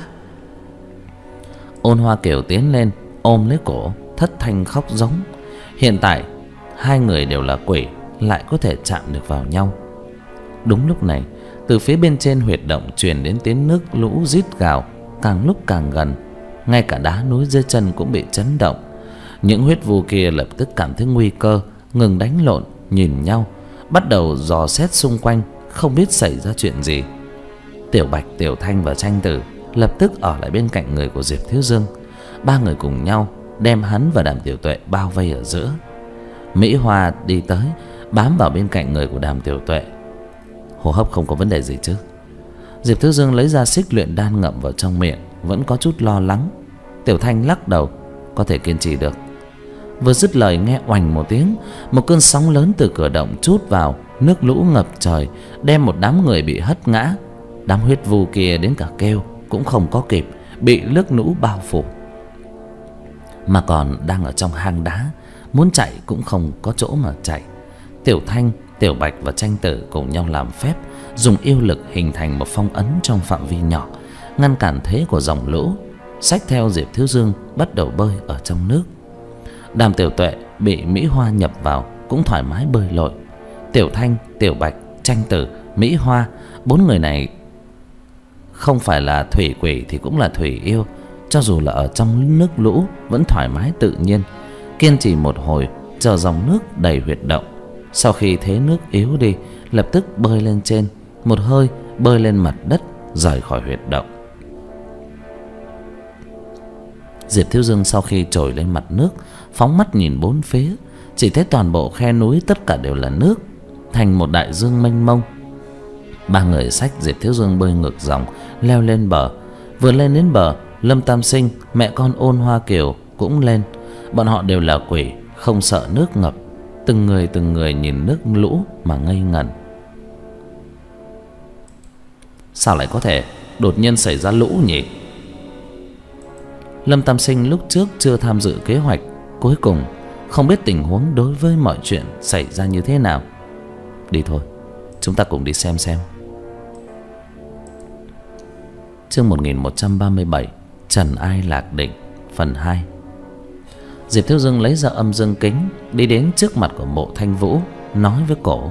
A: Ôn Hoa Kiều tiến lên ôm lấy cổ, thất thanh khóc giống. Hiện tại hai người đều là quỷ, lại có thể chạm được vào nhau. Đúng lúc này, từ phía bên trên huyệt động truyền đến tiếng nước lũ rít gào, càng lúc càng gần. Ngay cả đá núi dưới chân cũng bị chấn động. Những huyết vu kia lập tức cảm thấy nguy cơ, ngừng đánh lộn, nhìn nhau, bắt đầu dò xét xung quanh, không biết xảy ra chuyện gì. Tiểu Bạch, Tiểu Thanh và Tranh Tử lập tức ở lại bên cạnh người của Diệp Thiếu Dương. Ba người cùng nhau đem hắn và Đàm Tiểu Tuệ bao vây ở giữa. Mỹ Hoa đi tới, bám vào bên cạnh người của Đàm Tiểu Tuệ. Hô hấp không có vấn đề gì chứ? Diệp Thiếu Dương lấy ra xích luyện đan ngậm vào trong miệng, vẫn có chút lo lắng. Tiểu Thanh lắc đầu: có thể kiên trì được. Vừa dứt lời nghe oành một tiếng, một cơn sóng lớn từ cửa động trút vào, nước lũ ngập trời, đem một đám người bị hất ngã. Đám huyết vu kia đến cả kêu cũng không có kịp, bị nước lũ bao phủ, mà còn đang ở trong hang đá, muốn chạy cũng không có chỗ mà chạy. Tiểu Thanh, Tiểu Bạch và Tranh Tử cùng nhau làm phép, dùng yêu lực hình thành một phong ấn trong phạm vi nhỏ, ngăn cản thế của dòng lũ. Xách theo Diệp Thiếu Dương bắt đầu bơi ở trong nước. Đàm Tiểu Tuệ bị Mỹ Hoa nhập vào cũng thoải mái bơi lội. Tiểu Thanh, Tiểu Bạch, Tranh Tử, Mỹ Hoa, bốn người này không phải là thủy quỷ thì cũng là thủy yêu, cho dù là ở trong nước lũ vẫn thoải mái tự nhiên. Kiên trì một hồi, chờ dòng nước đầy huyệt động. Sau khi thế nước yếu đi, lập tức bơi lên trên, một hơi bơi lên mặt đất, rời khỏi huyệt động. Diệp Thiếu Dương sau khi trồi lên mặt nước, phóng mắt nhìn bốn phía, chỉ thấy toàn bộ khe núi tất cả đều là nước, thành một đại dương mênh mông. Ba người xách Diệp Thiếu Dương bơi ngược dòng leo lên bờ. Vừa lên đến bờ, Lâm Tam Sinh, mẹ con Ôn Hoa Kiều cũng lên. Bọn họ đều là quỷ, không sợ nước ngập. Từng người từng người nhìn nước lũ mà ngây ngẩn. Sao lại có thể đột nhiên xảy ra lũ nhỉ? Lâm Tam Sinh lúc trước chưa tham dự kế hoạch, cuối cùng không biết tình huống đối với mọi chuyện xảy ra như thế nào. Đi thôi, chúng ta cùng đi xem xem. Chương một nghìn một trăm ba mươi bảy, Trần Ai Lạc Định, phần hai. Diệp Thiếu Dương lấy ra âm dương kính, đi đến trước mặt của Mộ Thanh Vũ, nói với cổ.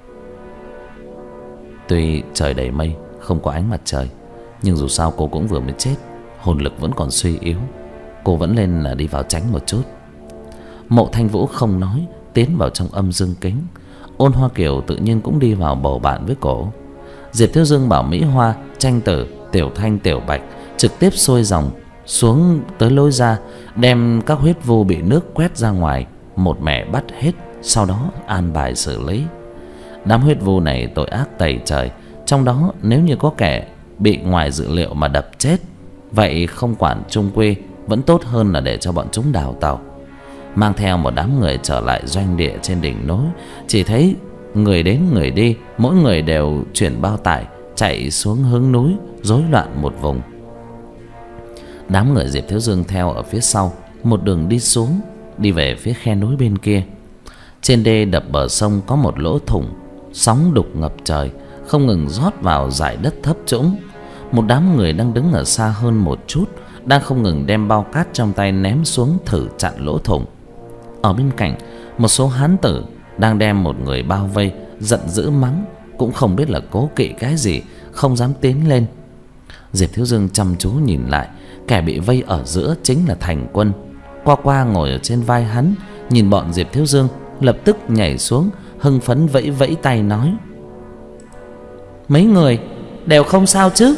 A: Tuy trời đầy mây, không có ánh mặt trời, nhưng dù sao cô cũng vừa mới chết, hồn lực vẫn còn suy yếu. Cô vẫn nên là đi vào tránh một chút. Mộ Thanh Vũ không nói, tiến vào trong âm dương kính. Ôn Hoa Kiều tự nhiên cũng đi vào bầu bạn với cổ. Diệp Thiếu Dương bảo Mỹ Hoa, Tranh Tử, Tiểu Thanh, Tiểu Bạch trực tiếp xuôi dòng xuống tới lối ra, đem các huyết vu bị nước quét ra ngoài một mẻ bắt hết, sau đó an bài xử lý. Đám huyết vu này tội ác tày trời, trong đó nếu như có kẻ bị ngoài dự liệu mà đập chết, vậy không quản chung quy, vẫn tốt hơn là để cho bọn chúng đào tàu. Mang theo một đám người trở lại doanh địa trên đỉnh núi, chỉ thấy người đến người đi, mỗi người đều chuyển bao tải chạy xuống hướng núi, rối loạn một vùng. Đám người Diệp Thiếu Dương theo ở phía sau, một đường đi xuống, đi về phía khe núi bên kia. Trên đê đập bờ sông có một lỗ thủng, sóng đục ngập trời, không ngừng rót vào dải đất thấp trũng. Một đám người đang đứng ở xa hơn một chút, đang không ngừng đem bao cát trong tay ném xuống thử chặn lỗ thủng. Ở bên cạnh, một số hán tử đang đem một người bao vây, giận dữ mắng, cũng không biết là cố kỵ cái gì, không dám tiến lên. Diệp Thiếu Dương chăm chú nhìn lại, kẻ bị vây ở giữa chính là Thành Quân. Qua Qua ngồi ở trên vai hắn, nhìn bọn Diệp Thiếu Dương, lập tức nhảy xuống, hưng phấn vẫy vẫy tay nói: mấy người đều không sao chứ?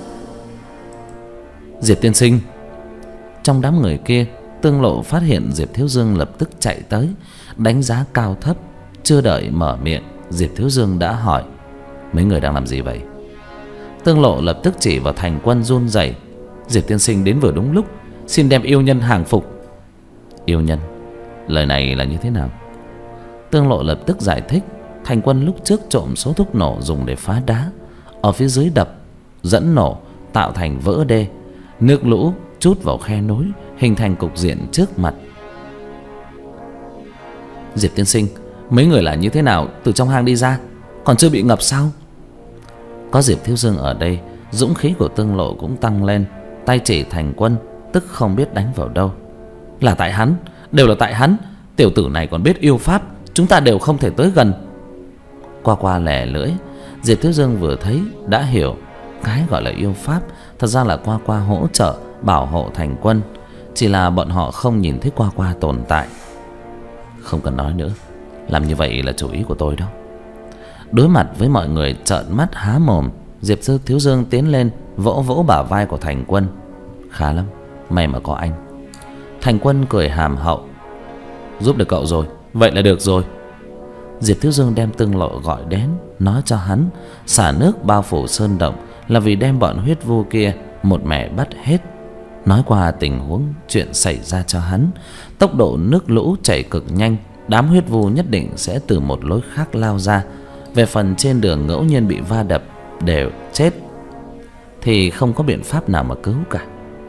A: Diệp tiên sinh. Trong đám người kia, Tương Lộ phát hiện Diệp Thiếu Dương, lập tức chạy tới, đánh giá cao thấp. Chưa đợi mở miệng, Diệp Thiếu Dương đã hỏi: mấy người đang làm gì vậy? Tương Lộ lập tức chỉ vào Thành Quân run rẩy: Diệp tiên sinh đến vừa đúng lúc, xin đem yêu nhân hàng phục. Yêu nhân? Lời này là như thế nào? Tương Lộ lập tức giải thích: Thành Quân lúc trước trộm số thuốc nổ dùng để phá đá, ở phía dưới đập dẫn nổ, tạo thành vỡ đê, nước lũ trút vào khe núi, hình thành cục diện trước mặt. Diệp tiên sinh, mấy người là như thế nào từ trong hang đi ra, còn chưa bị ngập sao? Có Diệp Thiếu Dương ở đây, dũng khí của Tương Lộ cũng tăng lên, tay chỉ Thành Quân, tức không biết đánh vào đâu. Là tại hắn, đều là tại hắn. Tiểu tử này còn biết yêu pháp, chúng ta đều không thể tới gần. Qua Qua lẻ lưỡi. Diệp Thiếu Dương vừa thấy đã hiểu, cái gọi là yêu pháp thật ra là Qua Qua hỗ trợ bảo hộ Thành Quân, chỉ là bọn họ không nhìn thấy Qua Qua tồn tại. Không cần nói nữa, làm như vậy là chủ ý của tôi đó. Đối mặt với mọi người trợn mắt há mồm, Diệp Thiếu Dương tiến lên, vỗ vỗ bả vai của Thành Quân: khá lắm, may mà có anh. Thành Quân cười hàm hậu: giúp được cậu rồi, vậy là được rồi. Diệp Thiếu Dương đem Tương Lộ gọi đến, nói cho hắn xả nước bao phủ sơn động là vì đem bọn huyết vu kia một mẻ bắt hết. Nói qua tình huống chuyện xảy ra cho hắn, tốc độ nước lũ chảy cực nhanh, đám huyết vu nhất định sẽ từ một lối khác lao ra. Về phần trên đường ngẫu nhiên bị va đập đều chết, thì không có biện pháp nào mà cứu cả.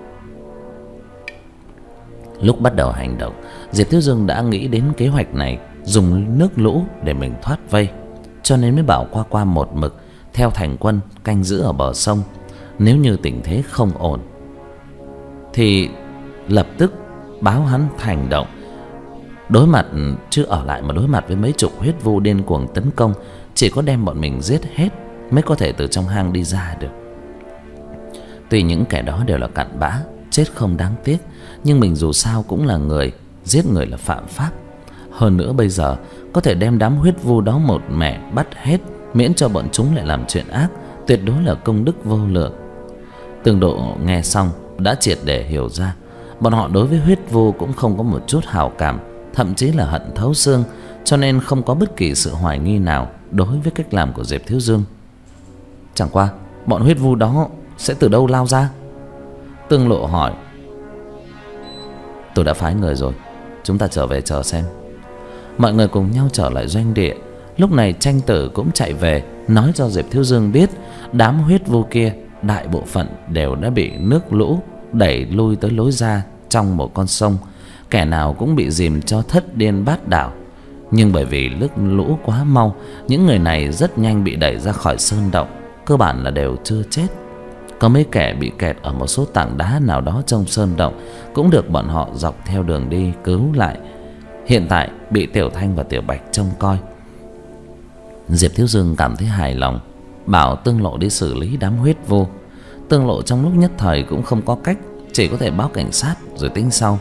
A: Lúc bắt đầu hành động, Diệp Thiếu Dương đã nghĩ đến kế hoạch này, dùng nước lũ để mình thoát vây, cho nên mới bảo Qua Qua một mực theo Thành Quân canh giữ ở bờ sông. Nếu như tình thế không ổn thì lập tức báo hắn hành động. Đối mặt chứ ở lại mà đối mặt với mấy chục huyết vu điên cuồng tấn công, chỉ có đem bọn mình giết hết mới có thể từ trong hang đi ra được. Tuy những kẻ đó đều là cặn bã, chết không đáng tiếc, nhưng mình dù sao cũng là người, giết người là phạm pháp. Hơn nữa bây giờ có thể đem đám huyết vu đó một mẻ bắt hết, miễn cho bọn chúng lại làm chuyện ác, tuyệt đối là công đức vô lượng. Tương Độ nghe xong đã triệt để hiểu ra, Bọn họ đối với huyết vu cũng không có một chút hảo cảm, thậm chí là hận thấu xương, cho nên không có bất kỳ sự hoài nghi nào đối với cách làm của Diệp Thiếu Dương. Chẳng qua bọn huyết vu đó sẽ từ đâu lao ra? Tương Lộ hỏi. Tôi đã phái người rồi, chúng ta trở về chờ xem. Mọi người cùng nhau trở lại doanh địa. Lúc này Tranh Tử cũng chạy về, nói cho Diệp Thiếu Dương biết đám huyết vu kia đại bộ phận đều đã bị nước lũ đẩy lui tới lối ra trong một con sông, kẻ nào cũng bị dìm cho thất điên bát đảo. Nhưng bởi vì nước lũ quá mau, những người này rất nhanh bị đẩy ra khỏi sơn động, cơ bản là đều chưa chết. Có mấy kẻ bị kẹt ở một số tảng đá nào đó trong sơn động cũng được bọn họ dọc theo đường đi cứu lại. Hiện tại bị Tiểu Thanh và Tiểu Bạch trông coi. Diệp Thiếu Dương cảm thấy hài lòng, bảo Tương Lộ đi xử lý đám huyết vô. Tương Lộ trong lúc nhất thời cũng không có cách, chỉ có thể báo cảnh sát rồi tính sau.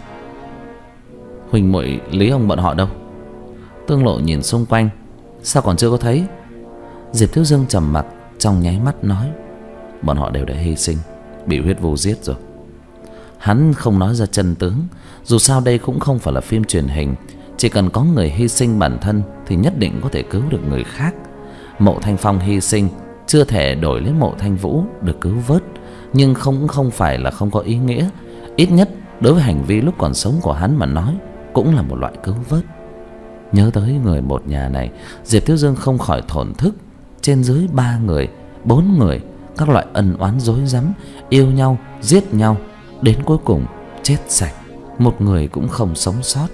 A: Huynh muội Lý ông bọn họ đâu? Tương Lộ nhìn xung quanh, sao còn chưa có thấy? Diệp Thiếu Dương trầm mặc, trong nháy mắt nói, bọn họ đều đã hy sinh, bị huyết vô giết rồi. Hắn không nói ra chân tướng, dù sao đây cũng không phải là phim truyền hình, chỉ cần có người hy sinh bản thân thì nhất định có thể cứu được người khác. Mộ Thanh Phong hy sinh chưa thể đổi lấy Mộ Thanh Vũ được cứu vớt, nhưng không không phải là không có ý nghĩa. Ít nhất đối với hành vi lúc còn sống của hắn mà nói, cũng là một loại cứu vớt. Nhớ tới người một nhà này, Diệp Thiếu Dương không khỏi thổn thức. Trên dưới ba người, bốn người, các loại ân oán rối rắm, yêu nhau, giết nhau, đến cuối cùng chết sạch, một người cũng không sống sót.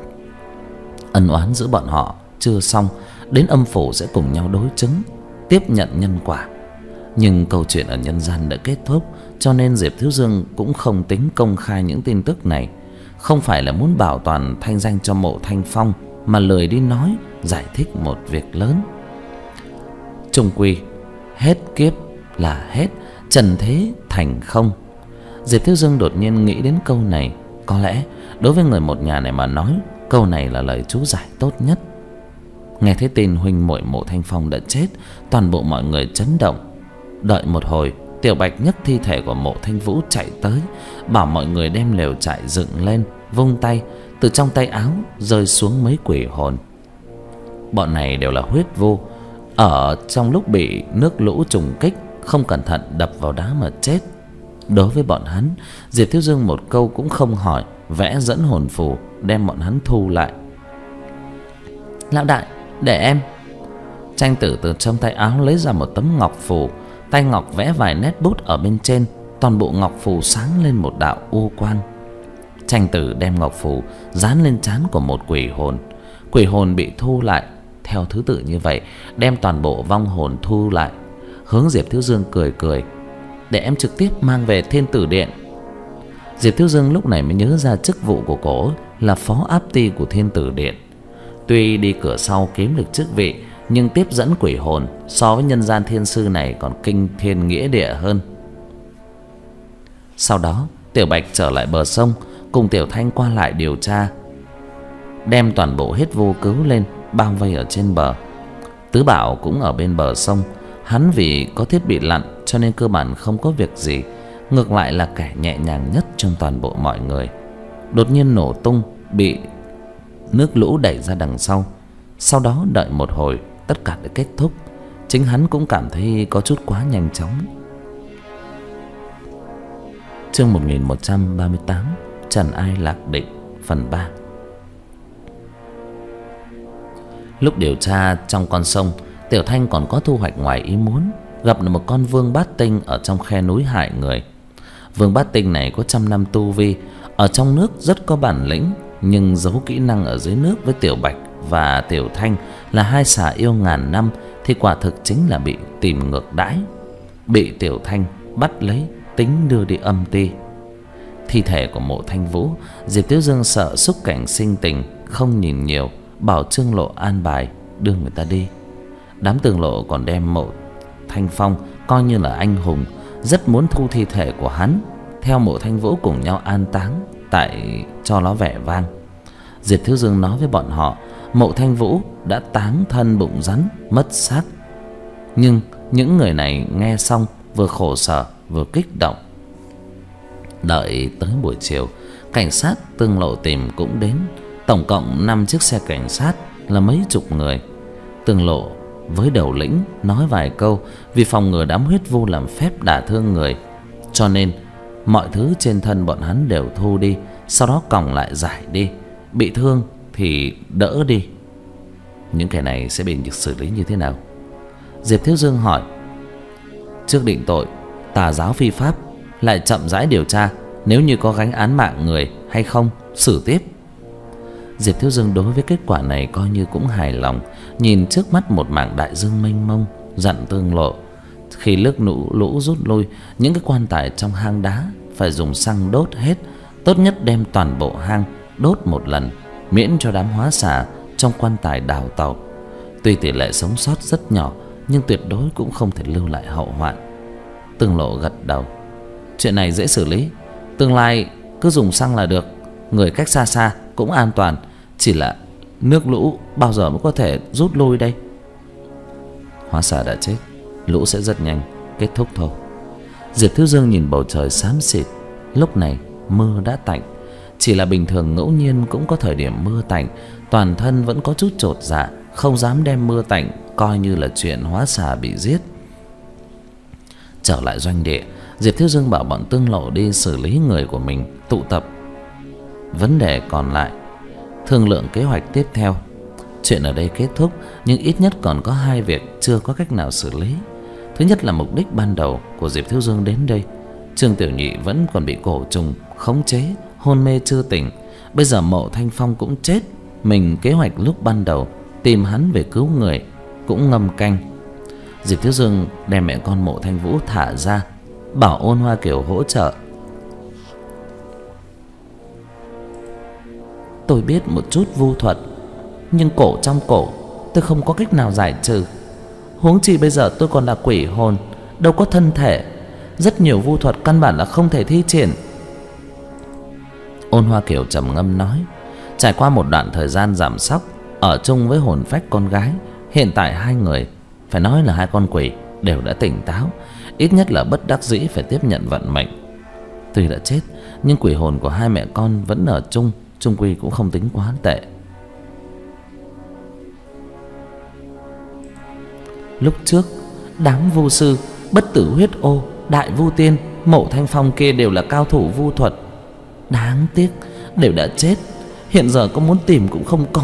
A: Ân oán giữa bọn họ chưa xong, đến âm phủ sẽ cùng nhau đối chứng, tiếp nhận nhân quả. Nhưng câu chuyện ở nhân gian đã kết thúc, cho nên Diệp Thiếu Dương cũng không tính công khai những tin tức này. Không phải là muốn bảo toàn thanh danh cho Mộ Thanh Phong, mà lười đi nói, giải thích một việc lớn. Chung quy, hết kiếp là hết, trần thế thành không. Diệp Thiếu Dương đột nhiên nghĩ đến câu này. Có lẽ đối với người một nhà này mà nói, câu này là lời chú giải tốt nhất. Nghe thấy tin huynh muội Mộ Thanh Phong đã chết, toàn bộ mọi người chấn động. Đợi một hồi, Tiểu Bạch nhấc thi thể của Mộ Thanh Vũ chạy tới, bảo mọi người đem lều trại dựng lên, vung tay, từ trong tay áo rơi xuống mấy quỷ hồn. Bọn này đều là huyết vô, ở trong lúc bị nước lũ trùng kích, không cẩn thận đập vào đá mà chết. Đối với bọn hắn, Diệp Thiếu Dương một câu cũng không hỏi, vẽ dẫn hồn phù đem bọn hắn thu lại. Lão đại, để em. Tranh Tử từ trong tay áo lấy ra một tấm ngọc phù, tay ngọc vẽ vài nét bút ở bên trên, toàn bộ ngọc phù sáng lên một đạo u quang. Tranh Tử đem ngọc phù dán lên trán của một quỷ hồn. Quỷ hồn bị thu lại theo thứ tự như vậy, đem toàn bộ vong hồn thu lại. Hướng Diệp Thiếu Dương cười cười, để em trực tiếp mang về Thiên Tử Điện. Diệp Thiếu Dương lúc này mới nhớ ra chức vụ của cổ là phó áp ty của Thiên Tử Điện. Tuy đi cửa sau kiếm được chức vị, nhưng tiếp dẫn quỷ hồn so với nhân gian thiên sư này còn kinh thiên nghĩa địa hơn. Sau đó Tiểu Bạch trở lại bờ sông, cùng Tiểu Thanh qua lại điều tra, đem toàn bộ hết vô cứu lên, bao vây ở trên bờ. Tứ Bảo cũng ở bên bờ sông. Hắn vì có thiết bị lặn cho nên cơ bản không có việc gì, ngược lại là kẻ nhẹ nhàng nhất trong toàn bộ mọi người. Đột nhiên nổ tung, bị nước lũ đẩy ra đằng sau. Sau đó đợi một hồi, tất cả đã kết thúc. Chính hắn cũng cảm thấy có chút quá nhanh chóng. Chương một nghìn một trăm ba mươi tám, Trần Ai Lạc Định, phần ba. Lúc điều tra trong con sông, Tiểu Thanh còn có thu hoạch ngoài ý muốn, gặp được một con vương bát tinh ở trong khe núi hại người. Vương bát tinh này có trăm năm tu vi, ở trong nước rất có bản lĩnh, nhưng giấu kỹ năng ở dưới nước với Tiểu Bạch và Tiểu Thanh là hai xà yêu ngàn năm thì quả thực chính là bị tìm ngược đãi. Bị Tiểu Thanh bắt lấy, tính đưa đi âm ty. Thi thể của Mộ Thanh Vũ, Diệp Thiếu Dương sợ xúc cảnh sinh tình, không nhìn nhiều, bảo Trương Lộ an bài đưa người ta đi. Đám Tương Lộ còn đem Mộ Thanh Phong coi như là anh hùng, rất muốn thu thi thể của hắn theo Mộ Thanh Vũ cùng nhau an táng tại cho nó vẻ vang. Diệp Thiếu Dương nói với bọn họ, Mộ Thanh Vũ đã táng thân bụng rắn, mất xác. Nhưng những người này nghe xong vừa khổ sở vừa kích động. Đợi tới buổi chiều, Cảnh sát Tương Lộ tìm cũng đến. Tổng cộng năm chiếc xe cảnh sát là mấy chục người. Tương Lộ với đầu lĩnh nói vài câu, vì phòng ngừa đám huyết vu làm phép đả thương người, cho nên mọi thứ trên thân bọn hắn đều thu đi, sau đó còng lại giải đi. Bị thương thì đỡ đi. Những kẻ này sẽ bị xử lý như thế nào? Diệp Thiếu Dương hỏi. Trước định tội tà giáo phi pháp, lại chậm rãi điều tra, nếu như có gánh án mạng người hay không, xử tiếp. Diệp Thiếu Dương đối với kết quả này coi như cũng hài lòng, nhìn trước mắt một mảng đại dương mênh mông, dặn Tương Lộ khi nước lũ lũ rút lui, những cái quan tài trong hang đá phải dùng xăng đốt hết, tốt nhất đem toàn bộ hang đốt một lần, miễn cho đám hóa xà trong quan tài đào tẩu. Tuy tỷ lệ sống sót rất nhỏ, nhưng tuyệt đối cũng không thể lưu lại hậu hoạn. Tương Lộ gật đầu. Chuyện này dễ xử lý, tương lai cứ dùng xăng là được, người cách xa xa cũng an toàn. Chỉ là nước lũ bao giờ mới có thể rút lui đây? Hóa xà đã chết, lũ sẽ rất nhanh kết thúc thôi. Diệp Thiếu Dương nhìn bầu trời xám xịt. Lúc này mưa đã tạnh, chỉ là bình thường ngẫu nhiên cũng có thời điểm mưa tạnh, toàn thân vẫn có chút chột dạ, không dám đem mưa tạnh coi như là chuyện hóa xà bị giết. Trở lại doanh địa, Diệp Thiếu Dương bảo bọn Tương Lộ đi xử lý người của mình tụ tập. Vấn đề còn lại thương lượng kế hoạch tiếp theo. Chuyện ở đây kết thúc, nhưng ít nhất còn có hai việc chưa có cách nào xử lý. Thứ nhất là mục đích ban đầu của Diệp Thiếu Dương đến đây. Trương Tiểu Nhị vẫn còn bị cổ trùng khống chế, hôn mê chưa tỉnh. Bây giờ Mộ Thanh Phong cũng chết, mình kế hoạch lúc ban đầu tìm hắn về cứu người cũng ngâm canh. Diệp Thiếu Dương đem mẹ con Mộ Thanh Vũ thả ra, bảo Ôn Hoa Kiều hỗ trợ. Tôi biết một chút vu thuật, nhưng cổ trong cổ tôi không có cách nào giải trừ. Huống chi bây giờ tôi còn là quỷ hồn, đâu có thân thể. Rất nhiều vu thuật căn bản là không thể thi triển. Ôn Hoa Kiều trầm ngâm nói. Trải qua một đoạn thời gian giảm sóc, ở chung với hồn phách con gái, hiện tại hai người, phải nói là hai con quỷ, đều đã tỉnh táo. Ít nhất là bất đắc dĩ phải tiếp nhận vận mệnh. Tuy đã chết, nhưng quỷ hồn của hai mẹ con vẫn ở chung, chung quy cũng không tính quá tệ. Lúc trước đám vu sư Bất Tử Huyết Ô, Đại Vu Tiên, Mộ Thanh Phong kia đều là cao thủ vu thuật. Đáng tiếc đều đã chết, hiện giờ có muốn tìm cũng không có.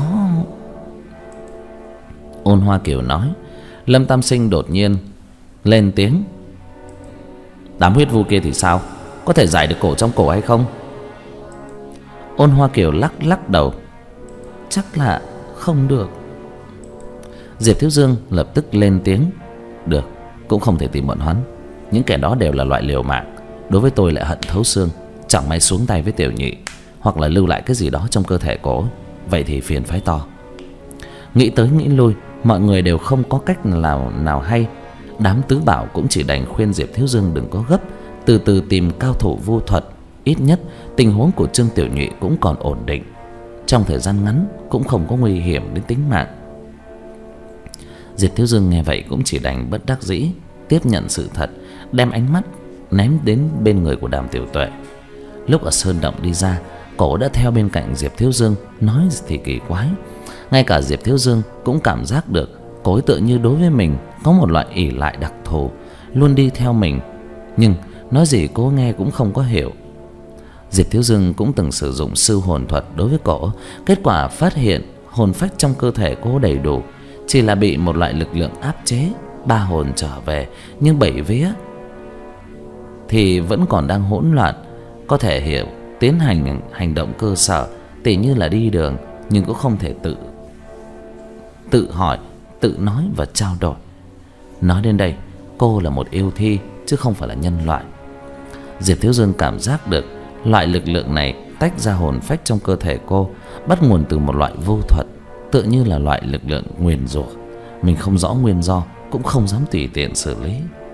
A: Ôn Hoa Kiều nói. Lâm Tam Sinh đột nhiên lên tiếng. Đám huyết vu kia thì sao? Có thể giải được cổ trong cổ hay không? Ôn Hoa Kiều lắc lắc đầu. Chắc là không được. Diệp Thiếu Dương lập tức lên tiếng. Được, cũng không thể tìm bọn hắn. Những kẻ đó đều là loại liều mạng, đối với tôi lại hận thấu xương. Chẳng may xuống tay với Tiểu Nhị, hoặc là lưu lại cái gì đó trong cơ thể cổ, vậy thì phiền phái to. Nghĩ tới nghĩ lui, mọi người đều không có cách nào nào hay. Đám tứ bảo cũng chỉ đành khuyên Diệp Thiếu Dương đừng có gấp, từ từ tìm cao thủ vu thuật. Ít nhất tình huống của Trương Tiểu Nhị cũng còn ổn định, trong thời gian ngắn cũng không có nguy hiểm đến tính mạng. Diệp Thiếu Dương nghe vậy cũng chỉ đành bất đắc dĩ tiếp nhận sự thật, đem ánh mắt ném đến bên người của Đàm Tiểu Tuệ. Lúc ở sơn động đi ra, cổ đã theo bên cạnh Diệp Thiếu Dương, nói thì kỳ quái. Ngay cả Diệp Thiếu Dương cũng cảm giác được cô ấy tựa như đối với mình có một loại ỷ lại đặc thù, luôn đi theo mình. Nhưng nói gì cô nghe cũng không có hiểu. Diệp Thiếu Dương cũng từng sử dụng sư hồn thuật đối với cổ, kết quả phát hiện hồn phách trong cơ thể cô đầy đủ, chỉ là bị một loại lực lượng áp chế. Ba hồn trở về, nhưng bảy vía thì vẫn còn đang hỗn loạn. Có thể hiểu tiến hành hành động cơ sở, tỉ như là đi đường, nhưng cũng không thể tự tự hỏi, tự nói và trao đổi. Nói đến đây, cô là một yêu thi chứ không phải là nhân loại. Diệp Thiếu Dương cảm giác được loại lực lượng này tách ra hồn phách trong cơ thể cô, bắt nguồn từ một loại vô thuật, tựa như là loại lực lượng nguyền rủa. Mình không rõ nguyên do, cũng không dám tùy tiện xử lý.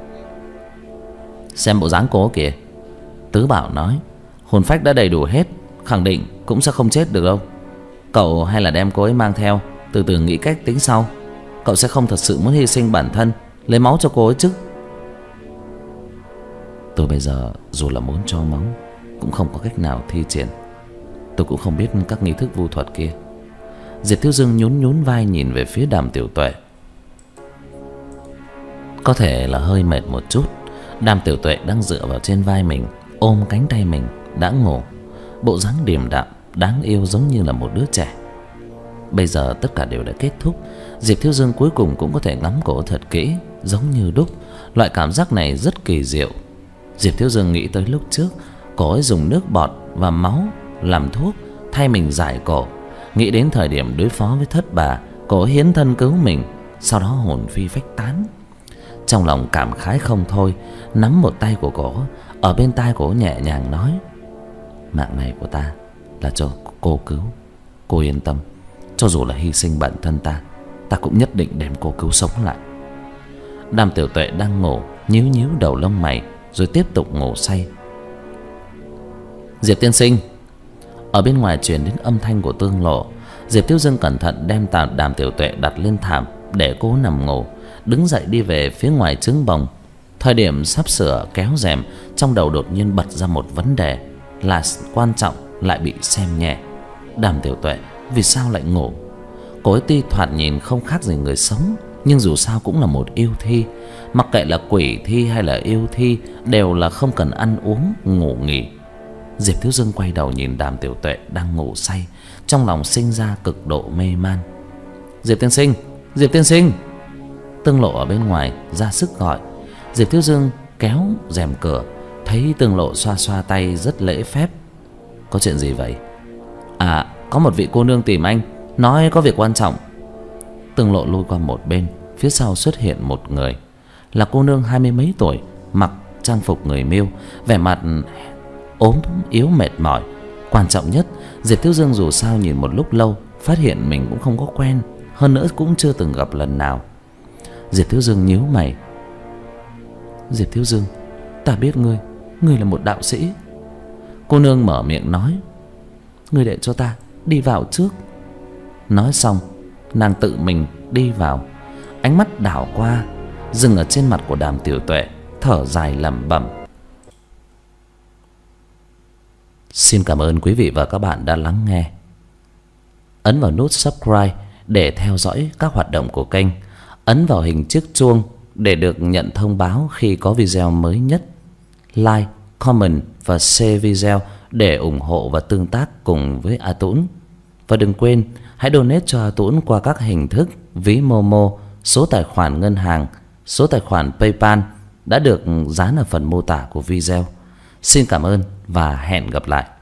A: Xem bộ dáng cô kìa, Tứ Bảo nói. Hồn phách đã đầy đủ hết, khẳng định cũng sẽ không chết được đâu. Cậu hay là đem cô ấy mang theo, từ từ nghĩ cách tính sau. Cậu sẽ không thật sự muốn hy sinh bản thân lấy máu cho cô ấy chứ? Tôi bây giờ dù là muốn cho máu cũng không có cách nào thi triển. tôi cũng không biết các nghi thức vu thuật kia. Diệp Thiếu Dương nhún nhún vai nhìn về phía Đàm Tiểu Tuệ. Có thể là hơi mệt một chút. Đàm Tiểu Tuệ đang dựa vào trên vai mình, ôm cánh tay mình, đã ngủ, bộ dáng điềm đạm đáng yêu giống như là một đứa trẻ. Bây giờ tất cả đều đã kết thúc. Diệp Thiếu Dương cuối cùng cũng có thể ngắm cổ thật kỹ, giống như đúc. Loại cảm giác này rất kỳ diệu. Diệp Thiếu Dương nghĩ tới lúc trước cô ấy dùng nước bọt và máu làm thuốc thay mình giải cổ, nghĩ đến thời điểm đối phó với Thất Bà, cô ấy hiến thân cứu mình, sau đó hồn phi phách tán. Trong lòng cảm khái không thôi, nắm một tay của cô, ở bên tai cô nhẹ nhàng nói: mạng này của ta là cho cô cứu, cô yên tâm, cho dù là hy sinh bản thân ta, ta cũng nhất định đem cô cứu sống lại. Đàm Tiểu Tuệ đang ngủ, nhíu nhíu đầu lông mày rồi tiếp tục ngủ say. Diệp tiên sinh. Ở bên ngoài truyền đến âm thanh của Tương Lộ. Diệp Thiếu Dương cẩn thận đem Đàm Tiểu Tuệ đặt lên thảm để cô nằm ngủ, đứng dậy đi về phía ngoài trứng bồng. Thời điểm sắp sửa kéo rèm, trong đầu đột nhiên bật ra một vấn đề là quan trọng lại bị xem nhẹ. Đàm Tiểu Tuệ vì sao lại ngủ? Cô ấy tuy thoạt nhìn không khác gì người sống, nhưng dù sao cũng là một yêu thi. Mặc kệ là quỷ thi hay là yêu thi, đều là không cần ăn uống ngủ nghỉ. Diệp Thiếu Dương quay đầu nhìn Đàm Tiểu Tuệ đang ngủ say, trong lòng sinh ra cực độ mê man. Diệp tiên sinh, Diệp tiên sinh. Tương Lộ ở bên ngoài ra sức gọi. Diệp Thiếu Dương kéo rèm cửa, thấy Tương Lộ xoa xoa tay rất lễ phép. Có chuyện gì vậy? À, có một vị cô nương tìm anh, nói có việc quan trọng. Tương Lộ lui qua một bên, phía sau xuất hiện một người, là cô nương hai mươi mấy tuổi, mặc trang phục người Miêu, vẻ mặt ốm yếu mệt mỏi. Quan trọng nhất, Diệp Thiếu Dương dù sao nhìn một lúc lâu, phát hiện mình cũng không có quen, hơn nữa cũng chưa từng gặp lần nào. Diệp Thiếu Dương nhíu mày. Diệp Thiếu Dương, ta biết ngươi, ngươi là một đạo sĩ. Cô nương mở miệng nói. Ngươi để cho ta đi vào trước. Nói xong, nàng tự mình đi vào. Ánh mắt đảo qua, dừng ở trên mặt của Đàm Tiểu Tuệ, thở dài lẩm bẩm. Xin cảm ơn quý vị và các bạn đã lắng nghe. Ấn vào nút subscribe để theo dõi các hoạt động của kênh. Ấn vào hình chiếc chuông để được nhận thông báo khi có video mới nhất. Like, comment và share video để ủng hộ và tương tác cùng với A Tũng. Và đừng quên hãy donate cho A Tũng qua các hình thức ví Momo, số tài khoản ngân hàng, số tài khoản PayPal đã được dán ở phần mô tả của video. Xin cảm ơn và hẹn gặp lại.